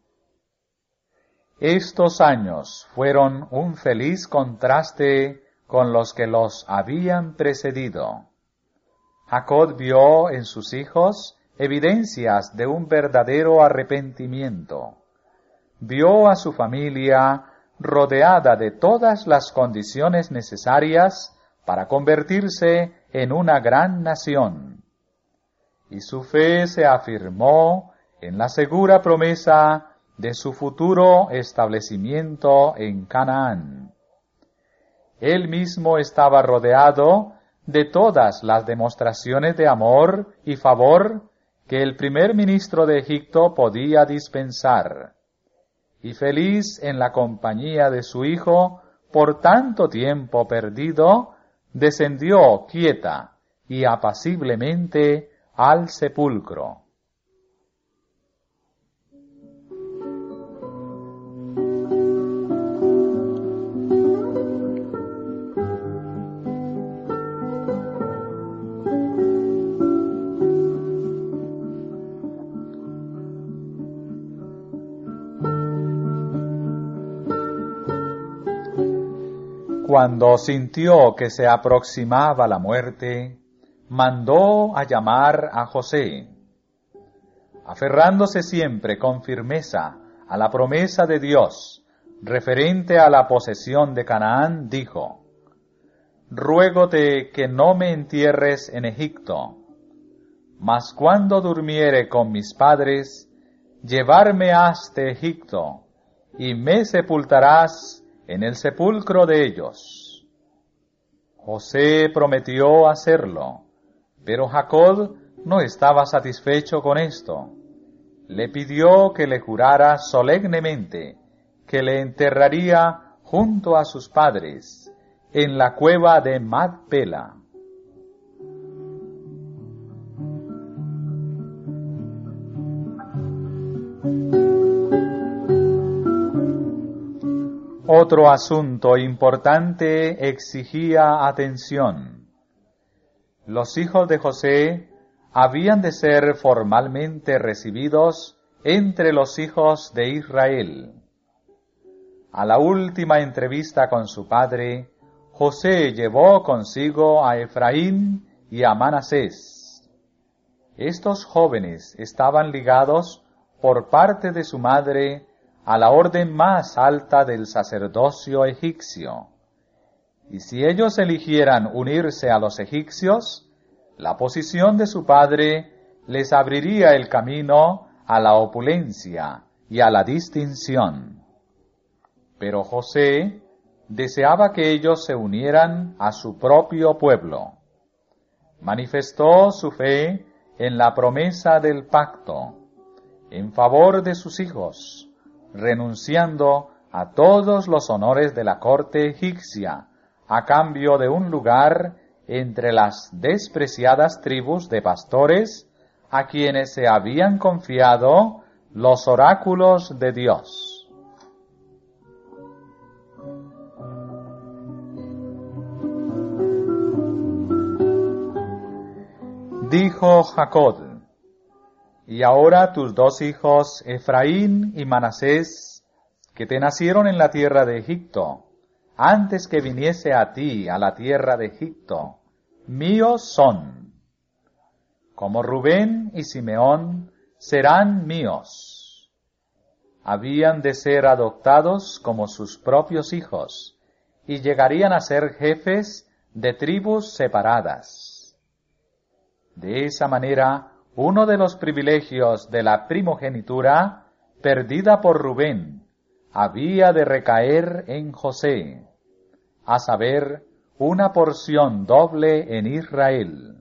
Estos años fueron un feliz contraste con los que los habían precedido. Jacob vio en sus hijos evidencias de un verdadero arrepentimiento. Vio a su familia rodeada de todas las condiciones necesarias para convertirse en una gran nación. Y su fe se afirmó en la segura promesa de su futuro establecimiento en Canaán. Él mismo estaba rodeado de todas las demostraciones de amor y favor que el primer ministro de Egipto podía dispensar, y feliz en la compañía de su hijo por tanto tiempo perdido, descendió quieta y apaciblemente al sepulcro. Cuando sintió que se aproximaba la muerte, mandó a llamar a José. Aferrándose siempre con firmeza a la promesa de Dios referente a la posesión de Canaán, dijo: Ruégote que no me entierres en Egipto, mas cuando durmiere con mis padres, llevarme has de Egipto, y me sepultarás en el sepulcro de ellos. José prometió hacerlo, pero Jacob no estaba satisfecho con esto. Le pidió que le jurara solemnemente que le enterraría junto a sus padres, en la cueva de Macpela. Otro asunto importante exigía atención. Los hijos de José habían de ser formalmente recibidos entre los hijos de Israel. A la última entrevista con su padre, José llevó consigo a Efraín y a Manasés. Estos jóvenes estaban ligados por parte de su madre a la orden más alta del sacerdocio egipcio, y si ellos eligieran unirse a los egipcios, la posición de su padre les abriría el camino a la opulencia y a la distinción. Pero José deseaba que ellos se unieran a su propio pueblo. Manifestó su fe en la promesa del pacto, en favor de sus hijos, renunciando a todos los honores de la corte egipcia, a cambio de un lugar entre las despreciadas tribus de pastores a quienes se habían confiado los oráculos de Dios. Dijo Jacob: Y ahora tus dos hijos, Efraín y Manasés, que te nacieron en la tierra de Egipto, antes que viniese a ti a la tierra de Egipto, míos son. Como Rubén y Simeón serán míos. Habían de ser adoptados como sus propios hijos, y llegarían a ser jefes de tribus separadas. De esa manera, uno de los privilegios de la primogenitura, perdida por Rubén, había de recaer en José, a saber, una porción doble en Israel.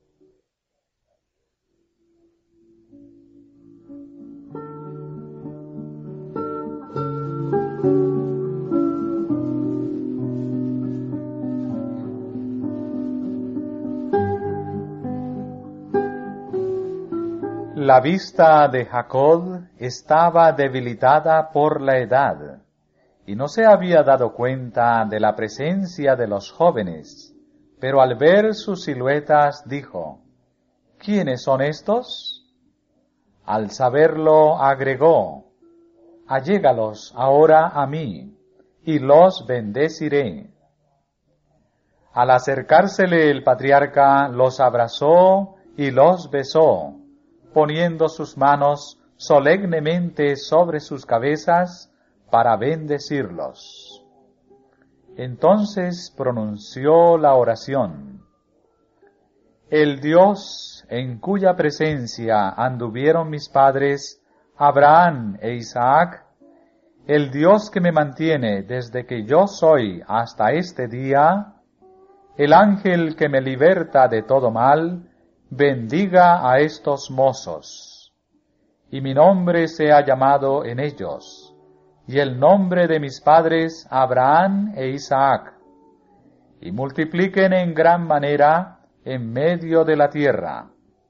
La vista de Jacob estaba debilitada por la edad, y no se había dado cuenta de la presencia de los jóvenes, pero al ver sus siluetas dijo: ¿Quiénes son estos? Al saberlo agregó: Allégalos ahora a mí, y los bendeciré. Al acercársele el patriarca, los abrazó y los besó, poniendo sus manos solemnemente sobre sus cabezas para bendecirlos. Entonces pronunció la oración: El Dios en cuya presencia anduvieron mis padres, Abraham e Isaac, el Dios que me mantiene desde que yo soy hasta este día, el ángel que me liberta de todo mal, bendiga a estos mozos, y mi nombre sea llamado en ellos, y el nombre de mis padres Abraham e Isaac, y multipliquen en gran manera en medio de la tierra.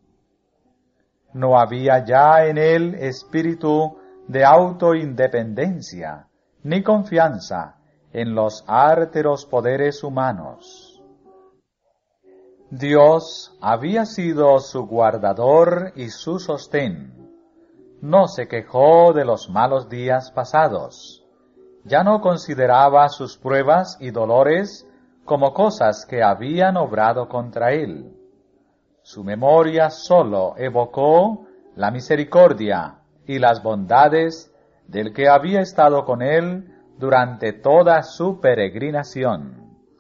No había ya en él espíritu de autoindependencia, ni confianza en los árteros poderes humanos. Dios había sido su guardador y su sostén. No se quejó de los malos días pasados. Ya no consideraba sus pruebas y dolores como cosas que habían obrado contra él. Su memoria sólo evocó la misericordia y las bondades del que había estado con él durante toda su peregrinación.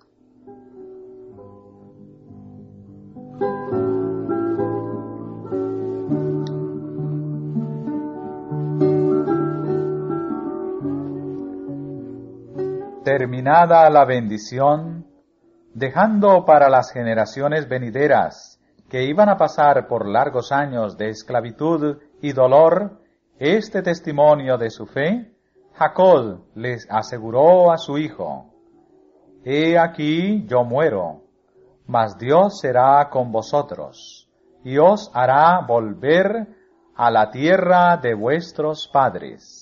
Terminada la bendición, dejando para las generaciones venideras que iban a pasar por largos años de esclavitud y dolor este testimonio de su fe, Jacob les aseguró a su hijo: He aquí yo muero, mas Dios será con vosotros, y os hará volver a la tierra de vuestros padres.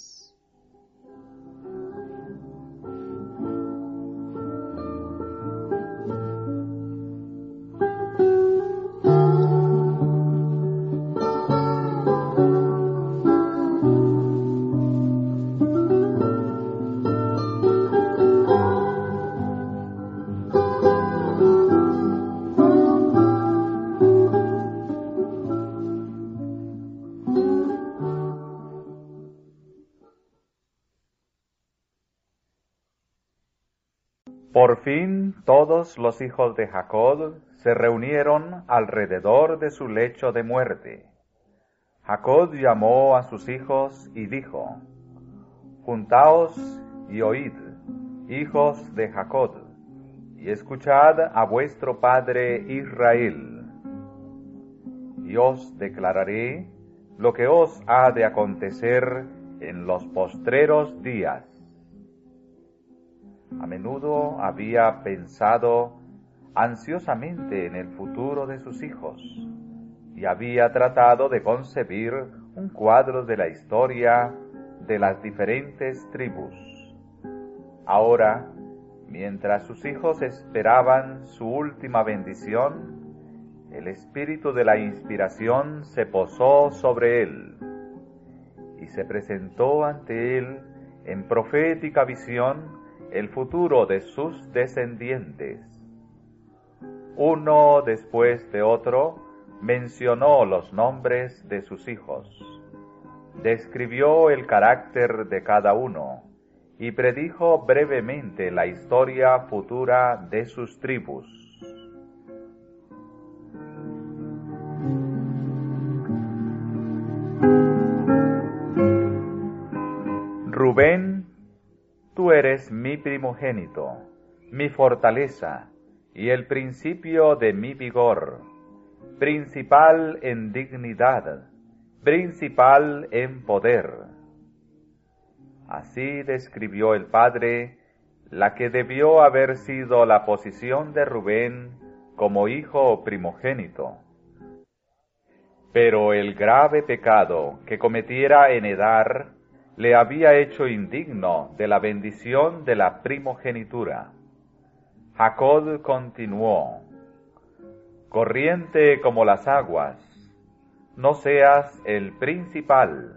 Por fin todos los hijos de Jacob se reunieron alrededor de su lecho de muerte. Jacob llamó a sus hijos y dijo: Juntaos y oíd, hijos de Jacob, y escuchad a vuestro padre Israel. Y os declararé lo que os ha de acontecer en los postreros días. A menudo había pensado ansiosamente en el futuro de sus hijos y había tratado de concebir un cuadro de la historia de las diferentes tribus. Ahora, mientras sus hijos esperaban su última bendición, el espíritu de la inspiración se posó sobre él y se presentó ante él en profética visión el futuro de sus descendientes. Uno después de otro mencionó los nombres de sus hijos, describió el carácter de cada uno y predijo brevemente la historia futura de sus tribus. Rubén, tú eres mi primogénito, mi fortaleza y el principio de mi vigor, principal en dignidad, principal en poder. Así describió el padre la que debió haber sido la posición de Rubén como hijo primogénito. Pero el grave pecado que cometiera en Edar le había hecho indigno de la bendición de la primogenitura. Jacob continuó: Corriente como las aguas, no seas el principal.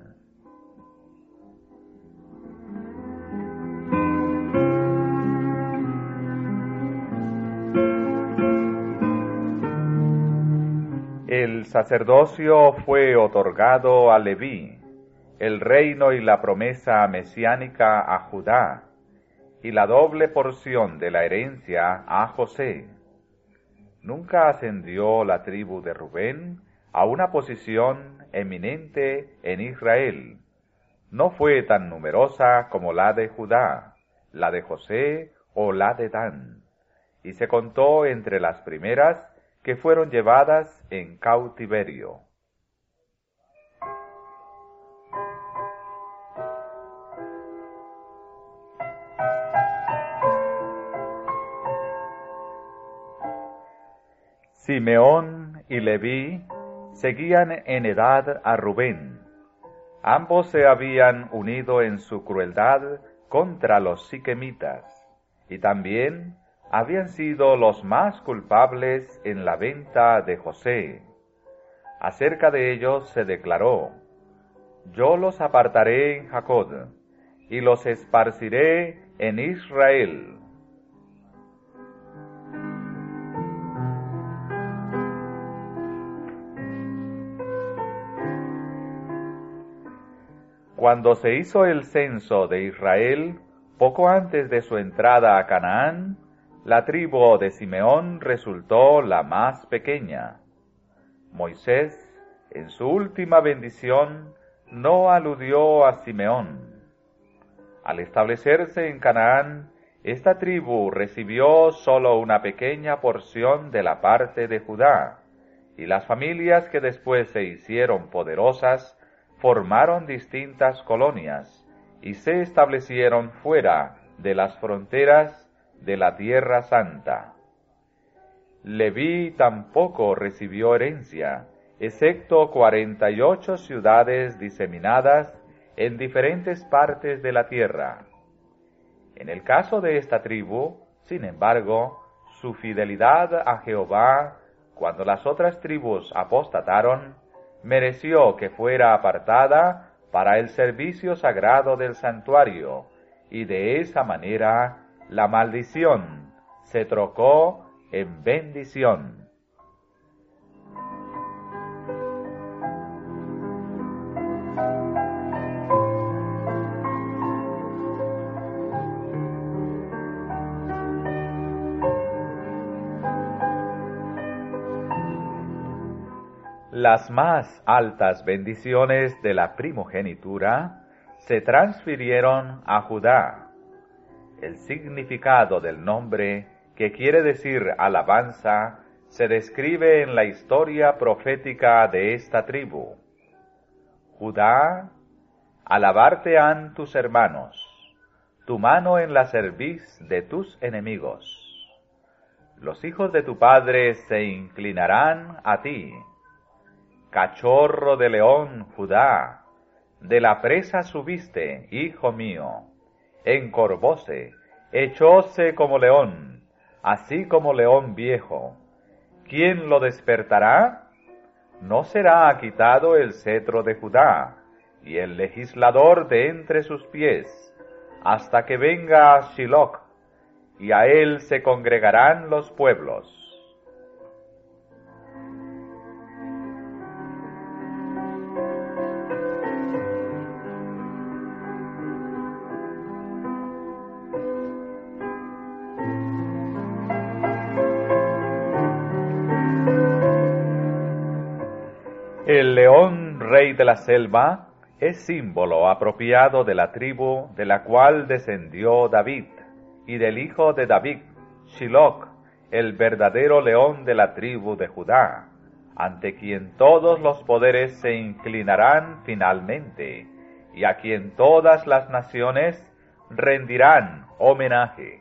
El sacerdocio fue otorgado a Leví, el reino y la promesa mesiánica a Judá, y la doble porción de la herencia a José. Nunca ascendió la tribu de Rubén a una posición eminente en Israel. No fue tan numerosa como la de Judá, la de José o la de Dan, y se contó entre las primeras que fueron llevadas en cautiverio. Simeón y Leví seguían en edad a Rubén. Ambos se habían unido en su crueldad contra los siquemitas, y también habían sido los más culpables en la venta de José. Acerca de ellos se declaró: yo los apartaré en Jacob, y los esparciré en Israel. Cuando se hizo el censo de Israel, poco antes de su entrada a Canaán, la tribu de Simeón resultó la más pequeña. Moisés, en su última bendición, no aludió a Simeón. Al establecerse en Canaán, esta tribu recibió solo una pequeña porción de la parte de Judá, y las familias que después se hicieron poderosas formaron distintas colonias y se establecieron fuera de las fronteras de la Tierra Santa. Leví tampoco recibió herencia, excepto 48 ciudades diseminadas en diferentes partes de la tierra. En el caso de esta tribu, sin embargo, su fidelidad a Jehová, cuando las otras tribus apostataron, mereció que fuera apartada para el servicio sagrado del santuario, y de esa manera la maldición se trocó en bendición. Las más altas bendiciones de la primogenitura se transfirieron a Judá. El significado del nombre, que quiere decir alabanza, se describe en la historia profética de esta tribu. Judá, alabarte han tus hermanos, tu mano en la cerviz de tus enemigos. Los hijos de tu padre se inclinarán a ti. Cachorro de león, Judá, de la presa subiste, hijo mío. Encorvóse, echóse como león, así como león viejo. ¿Quién lo despertará? No será quitado el cetro de Judá, y el legislador de entre sus pies, hasta que venga Shiloh, y a él se congregarán los pueblos. El león rey de la selva es símbolo apropiado de la tribu de la cual descendió David, y del hijo de David, Shiloh, el verdadero león de la tribu de Judá, ante quien todos los poderes se inclinarán finalmente, y a quien todas las naciones rendirán homenaje.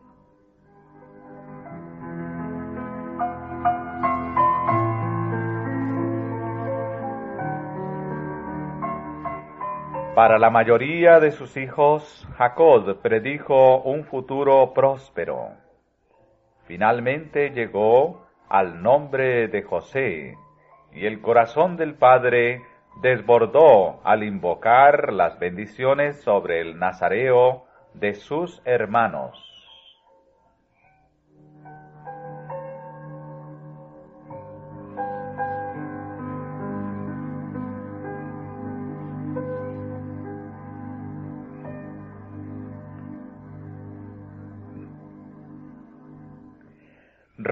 Para la mayoría de sus hijos, Jacob predijo un futuro próspero. Finalmente llegó al nombre de José, y el corazón del padre desbordó al invocar las bendiciones sobre el nazareo de sus hermanos.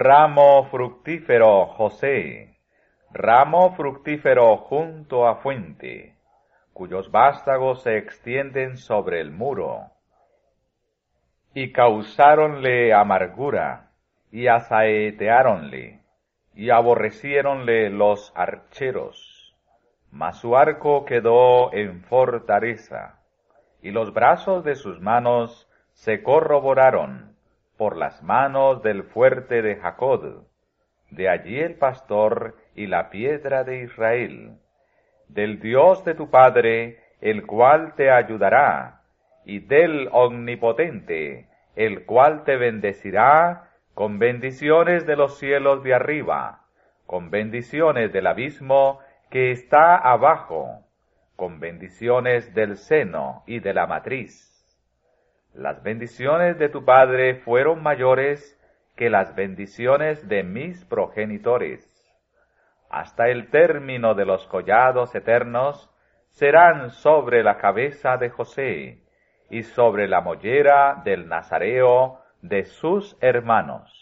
ramo fructífero José, ramo fructífero junto a fuente, cuyos vástagos se extienden sobre el muro, y causáronle amargura, y asaeteáronle, y aborreciéronle los archeros. Mas su arco quedó en fortaleza, y los brazos de sus manos se corroboraron por las manos del fuerte de Jacob. De allí el pastor y la piedra de Israel, del Dios de tu Padre, el cual te ayudará, y del Omnipotente, el cual te bendecirá con bendiciones de los cielos de arriba, con bendiciones del abismo que está abajo, con bendiciones del seno y de la matriz. Las bendiciones de tu Padre fueron mayores que las bendiciones de mis progenitores. Hasta el término de los collados eternos serán sobre la cabeza de José, y sobre la mollera del nazareo de sus hermanos.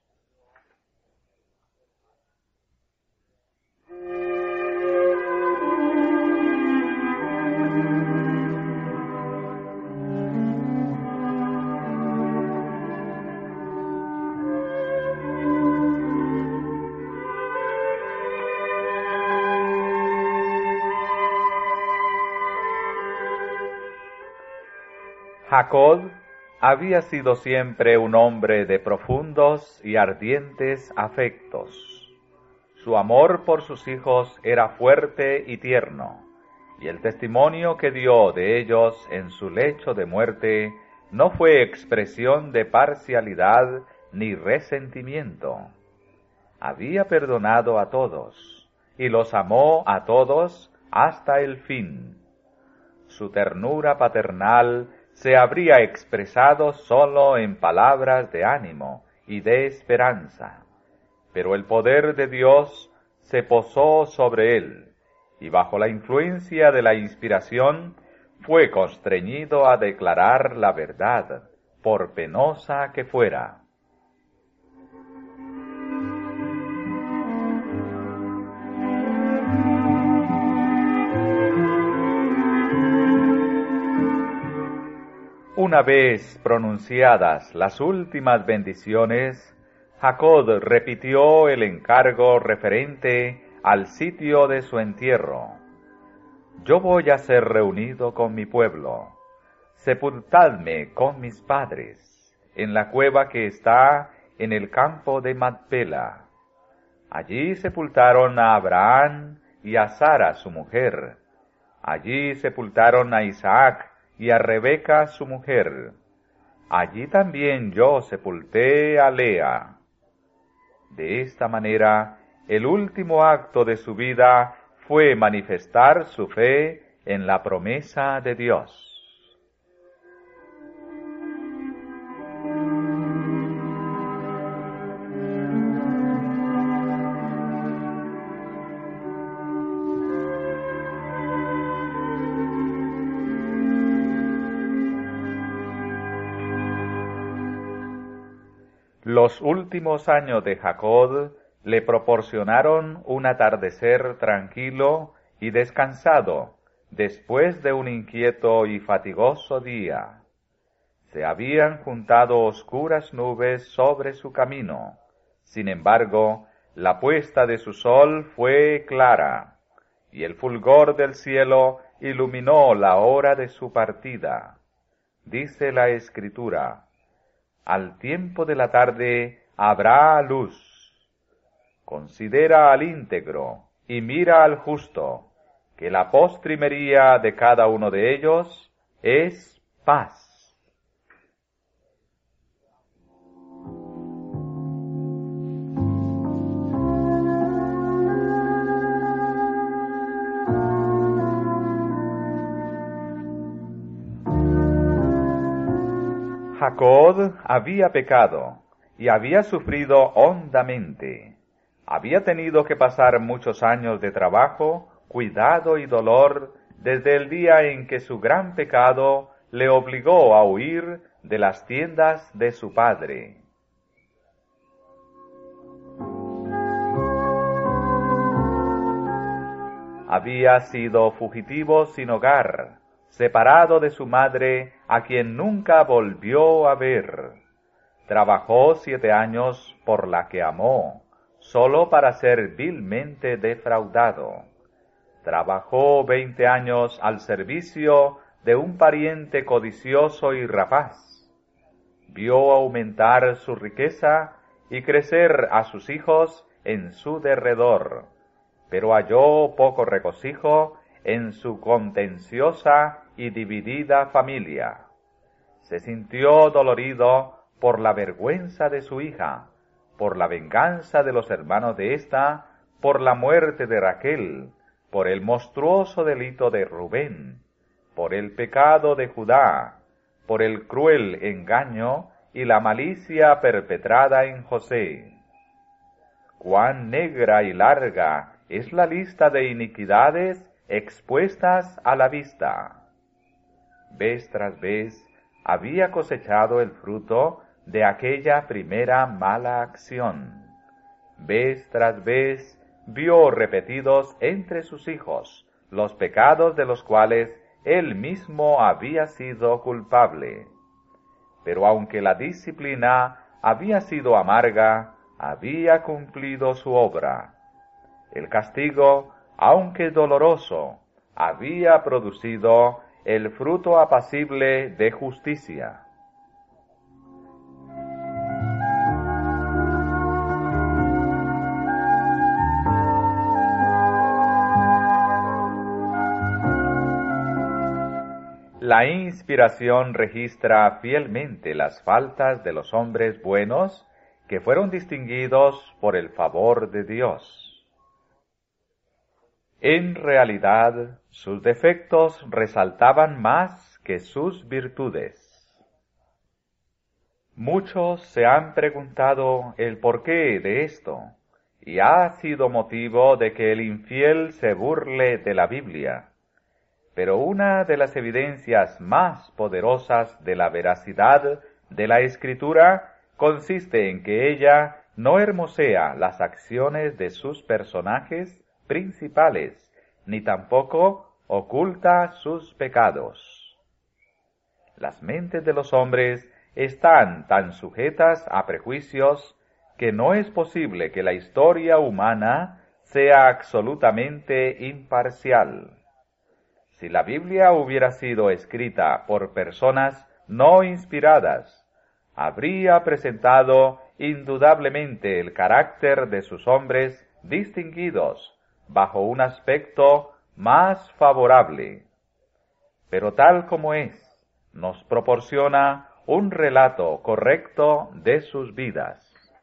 Jacob había sido siempre un hombre de profundos y ardientes afectos. Su amor por sus hijos era fuerte y tierno, y el testimonio que dio de ellos en su lecho de muerte no fue expresión de parcialidad ni resentimiento. Había perdonado a todos, y los amó a todos hasta el fin. Su ternura paternal se habría expresado sólo en palabras de ánimo y de esperanza, pero el poder de Dios se posó sobre él, y bajo la influencia de la inspiración fue constreñido a declarar la verdad, por penosa que fuera. Una vez pronunciadas las últimas bendiciones, Jacob repitió el encargo referente al sitio de su entierro. Yo voy a ser reunido con mi pueblo. Sepultadme con mis padres, en la cueva que está en el campo de Macpela. Allí sepultaron a Abraham y a Sara su mujer. Allí sepultaron a Isaac y a Rebeca su mujer. Allí también yo sepulté a Lea. De esta manera, el último acto de su vida fue manifestar su fe en la promesa de Dios. Los últimos años de Jacob le proporcionaron un atardecer tranquilo y descansado después de un inquieto y fatigoso día. Se habían juntado oscuras nubes sobre su camino. Sin embargo, la puesta de su sol fue clara, y el fulgor del cielo iluminó la hora de su partida. Dice la Escritura: al tiempo de la tarde habrá luz. Considera al íntegro y mira al justo, que la postrimería de cada uno de ellos es paz. Jacob había pecado y había sufrido hondamente. Había tenido que pasar muchos años de trabajo, cuidado y dolor desde el día en que su gran pecado le obligó a huir de las tiendas de su padre. había sido fugitivo sin hogar, separado de su madre, a quien nunca volvió a ver. Trabajó 7 años por la que amó, solo para ser vilmente defraudado. Trabajó 20 años al servicio de un pariente codicioso y rapaz. Vio aumentar su riqueza y crecer a sus hijos en su derredor, pero halló poco regocijo en su contenciosa y dividida familia. Se sintió dolorido por la vergüenza de su hija, por la venganza de los hermanos de ésta, por la muerte de Raquel, por el monstruoso delito de Rubén, por el pecado de Judá, por el cruel engaño y la malicia perpetrada en José. Cuán negra y larga es la lista de iniquidades expuestas a la vista. Vez tras vez había cosechado el fruto de aquella primera mala acción. Vez tras vez vio repetidos entre sus hijos los pecados de los cuales él mismo había sido culpable. Pero aunque la disciplina había sido amarga, había cumplido su obra. El castigo, aunque doloroso, había producido el fruto apacible de justicia. La inspiración registra fielmente las faltas de los hombres buenos que fueron distinguidos por el favor de Dios. En realidad, sus defectos resaltaban más que sus virtudes. Muchos se han preguntado el porqué de esto, y ha sido motivo de que el infiel se burle de la Biblia. Pero una de las evidencias más poderosas de la veracidad de la Escritura consiste en que ella no hermosea las acciones de sus personajes principales, ni tampoco oculta sus pecados. Las mentes de los hombres están tan sujetas a prejuicios que no es posible que la historia humana sea absolutamente imparcial. Si la Biblia hubiera sido escrita por personas no inspiradas, habría presentado indudablemente el carácter de sus hombres distinguidos bajo un aspecto más favorable. Pero tal como es, nos proporciona un relato correcto de sus vidas.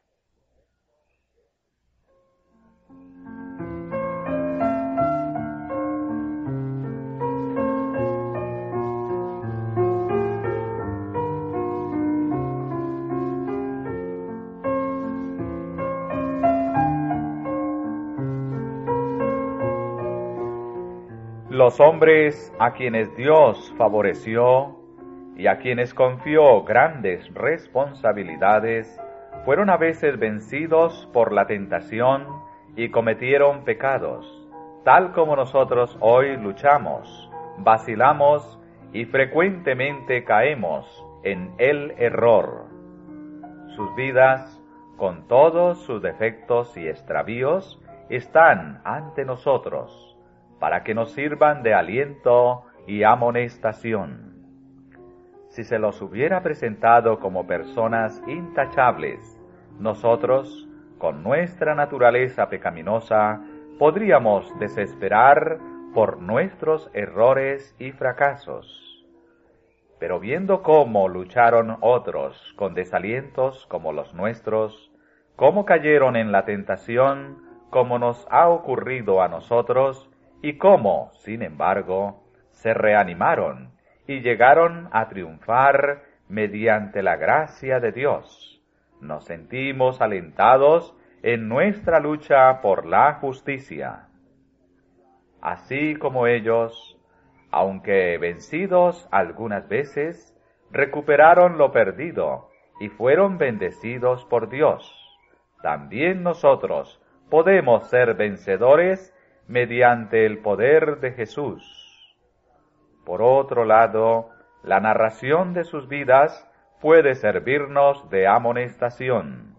Los hombres a quienes Dios favoreció y a quienes confió grandes responsabilidades fueron a veces vencidos por la tentación y cometieron pecados, tal como nosotros hoy luchamos, vacilamos y frecuentemente caemos en el error. Sus vidas, con todos sus defectos y extravíos, están ante nosotros, para que nos sirvan de aliento y amonestación. Si se los hubiera presentado como personas intachables, nosotros, con nuestra naturaleza pecaminosa, podríamos desesperar por nuestros errores y fracasos. Pero viendo cómo lucharon otros con desalientos como los nuestros, cómo cayeron en la tentación como nos ha ocurrido a nosotros, y cómo, sin embargo, se reanimaron y llegaron a triunfar mediante la gracia de Dios, nos sentimos alentados en nuestra lucha por la justicia. Así como ellos, aunque vencidos algunas veces, recuperaron lo perdido y fueron bendecidos por Dios, también nosotros podemos ser vencedores mediante el poder de Jesús. Por otro lado, la narración de sus vidas puede servirnos de amonestación.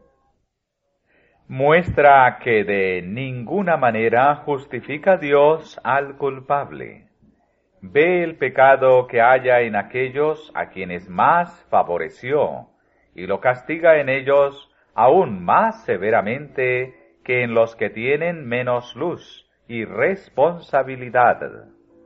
Muestra que de ninguna manera justifica Dios al culpable. Ve el pecado que haya en aquellos a quienes más favoreció, y lo castiga en ellos aún más severamente que en los que tienen menos luz y responsabilidad.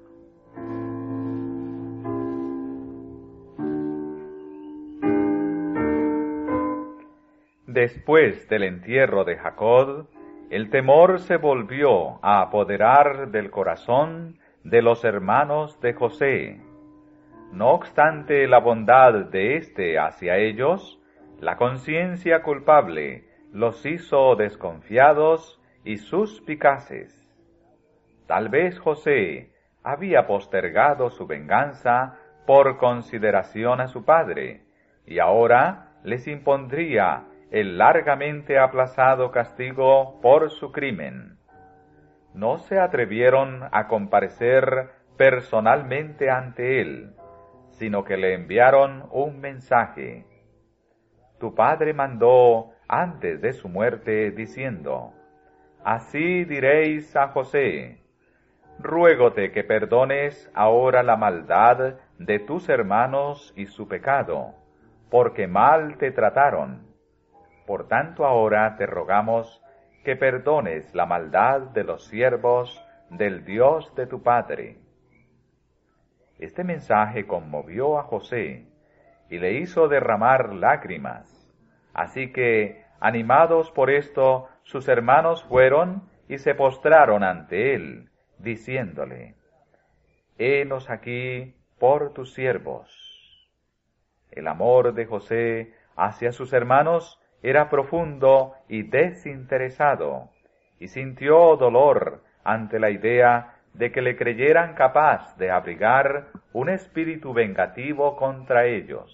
Después del entierro de Jacob, el temor se volvió a apoderar del corazón de los hermanos de José. No obstante la bondad de éste hacia ellos, la conciencia culpable los hizo desconfiados y suspicaces. Tal vez José había postergado su venganza por consideración a su padre, y ahora les impondría el largamente aplazado castigo por su crimen. No se atrevieron a comparecer personalmente ante él, sino que le enviaron un mensaje. Tu padre mandó antes de su muerte, diciendo, así diréis a José, ruégote que perdones ahora la maldad de tus hermanos y su pecado, porque mal te trataron. Por tanto ahora te rogamos que perdones la maldad de los siervos del Dios de tu padre. Este mensaje conmovió a José y le hizo derramar lágrimas. Así que, animados por esto, sus hermanos fueron y se postraron ante él, diciéndole, henos aquí por tus siervos. El amor de José hacia sus hermanos era profundo y desinteresado, y sintió dolor ante la idea de que le creyeran capaz de abrigar un espíritu vengativo contra ellos.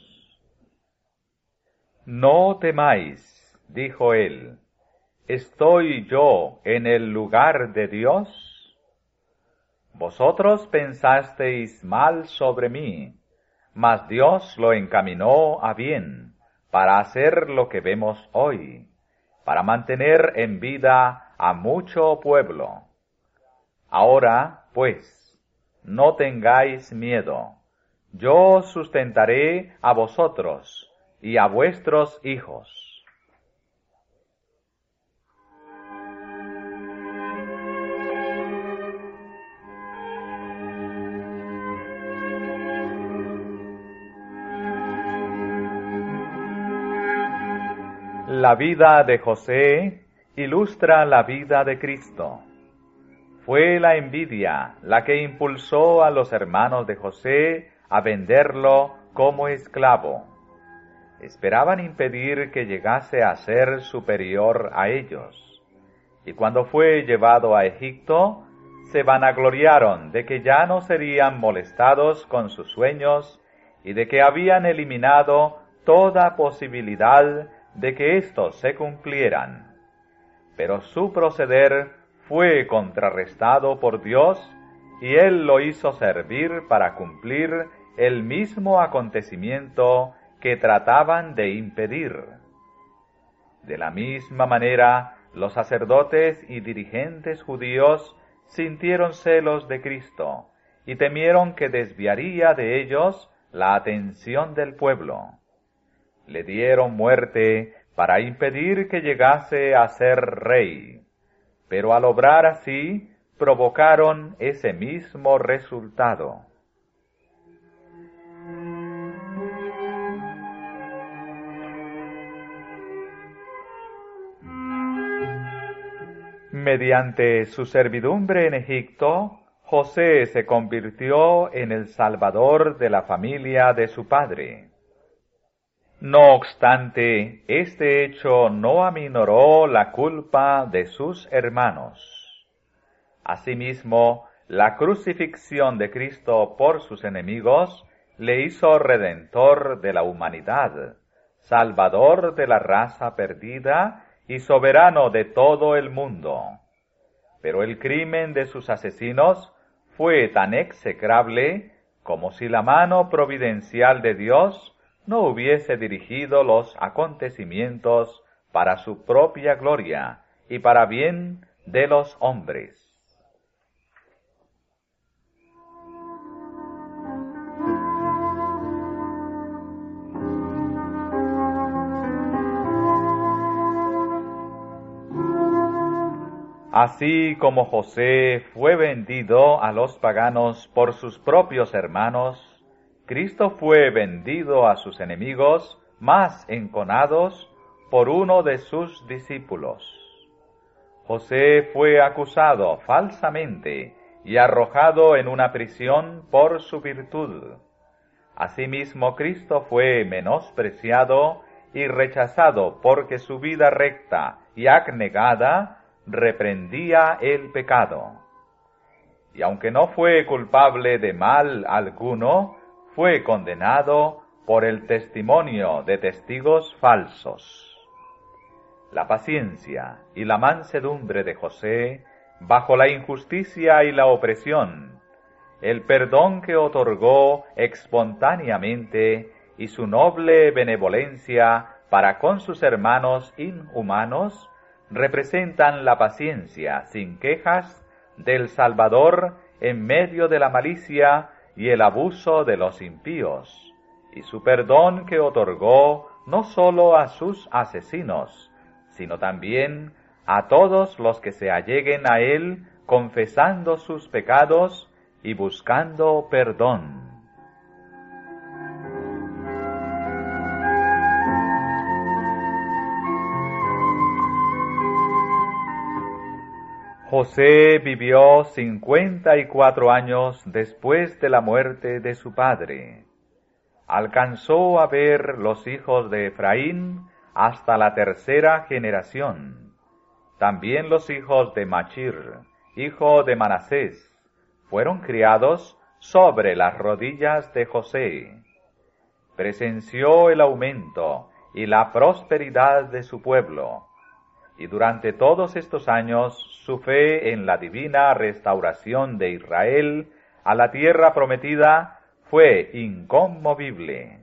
No temáis, dijo él, ¿estoy yo en el lugar de Dios? Vosotros pensasteis mal sobre mí, mas Dios lo encaminó a bien, para hacer lo que vemos hoy, para mantener en vida a mucho pueblo. Ahora, pues, no tengáis miedo, yo sustentaré a vosotros y a vuestros hijos. La vida de José ilustra la vida de Cristo. Fue la envidia la que impulsó a los hermanos de José a venderlo como esclavo. Esperaban impedir que llegase a ser superior a ellos. Y cuando fue llevado a Egipto, se vanagloriaron de que ya no serían molestados con sus sueños y de que habían eliminado toda posibilidad de que éstos se cumplieran. Pero su proceder fue contrarrestado por Dios, y Él lo hizo servir para cumplir el mismo acontecimiento que trataban de impedir. De la misma manera, los sacerdotes y dirigentes judíos sintieron celos de Cristo, y temieron que desviaría de ellos la atención del pueblo. Le dieron muerte para impedir que llegase a ser rey, pero al obrar así, provocaron ese mismo resultado. Mediante su servidumbre en Egipto, José se convirtió en el salvador de la familia de su padre. No obstante, este hecho no aminoró la culpa de sus hermanos. Asimismo, la crucifixión de Cristo por sus enemigos le hizo redentor de la humanidad, salvador de la raza perdida y soberano de todo el mundo. pero el crimen de sus asesinos fue tan execrable como si la mano providencial de Dios no hubiese dirigido los acontecimientos para su propia gloria y para bien de los hombres. Así como José fue vendido a los paganos por sus propios hermanos, Cristo fue vendido a sus enemigos más enconados por uno de sus discípulos. José fue acusado falsamente y arrojado en una prisión por su virtud. Asimismo, Cristo fue menospreciado y rechazado porque su vida recta y abnegada reprendía el pecado. Y aunque no fue culpable de mal alguno, fue condenado por el testimonio de testigos falsos. La paciencia y la mansedumbre de José, bajo la injusticia y la opresión, el perdón que otorgó espontáneamente y su noble benevolencia para con sus hermanos inhumanos, representan la paciencia sin quejas del Salvador en medio de la malicia y el abuso de los impíos, y su perdón que otorgó no sólo a sus asesinos, sino también a todos los que se alleguen a él confesando sus pecados y buscando perdón. José vivió 54 años después de la muerte de su padre. Alcanzó a ver los hijos de Efraín hasta la tercera generación. También los hijos de Machir, hijo de Manasés, fueron criados sobre las rodillas de José. Presenció el aumento y la prosperidad de su pueblo, y durante todos estos años su fe en la divina restauración de Israel a la tierra prometida fue inconmovible.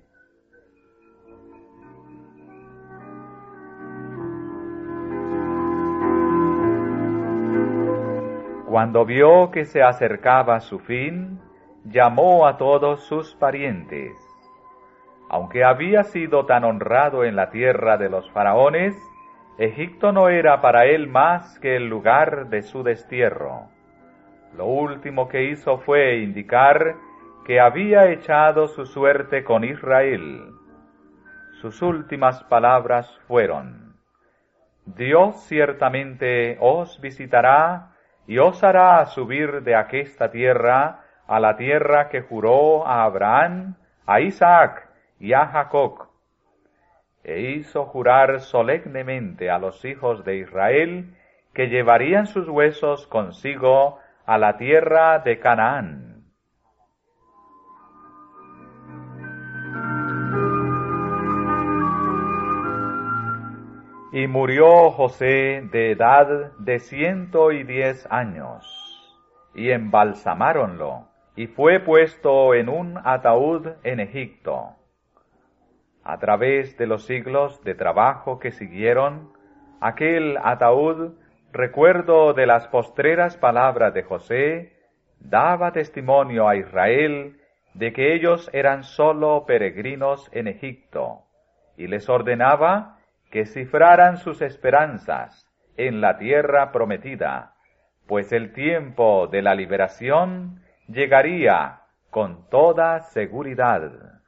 Cuando vio que se acercaba su fin, llamó a todos sus parientes. Aunque había sido tan honrado en la tierra de los faraones, Egipto no era para él más que el lugar de su destierro. Lo último que hizo fue indicar que había echado su suerte con Israel. Sus últimas palabras fueron: Dios ciertamente os visitará y os hará subir de aquesta tierra a la tierra que juró a Abraham, a Isaac y a Jacob. E hizo jurar solemnemente a los hijos de Israel que llevarían sus huesos consigo a la tierra de Canaán. Y murió José de edad de 110 años, y embalsamáronlo, y fue puesto en un ataúd en Egipto. A través de los siglos de trabajo que siguieron, aquel ataúd, recuerdo de las postreras palabras de José, daba testimonio a Israel de que ellos eran sólo peregrinos en Egipto, y les ordenaba que cifraran sus esperanzas en la tierra prometida, pues el tiempo de la liberación llegaría con toda seguridad.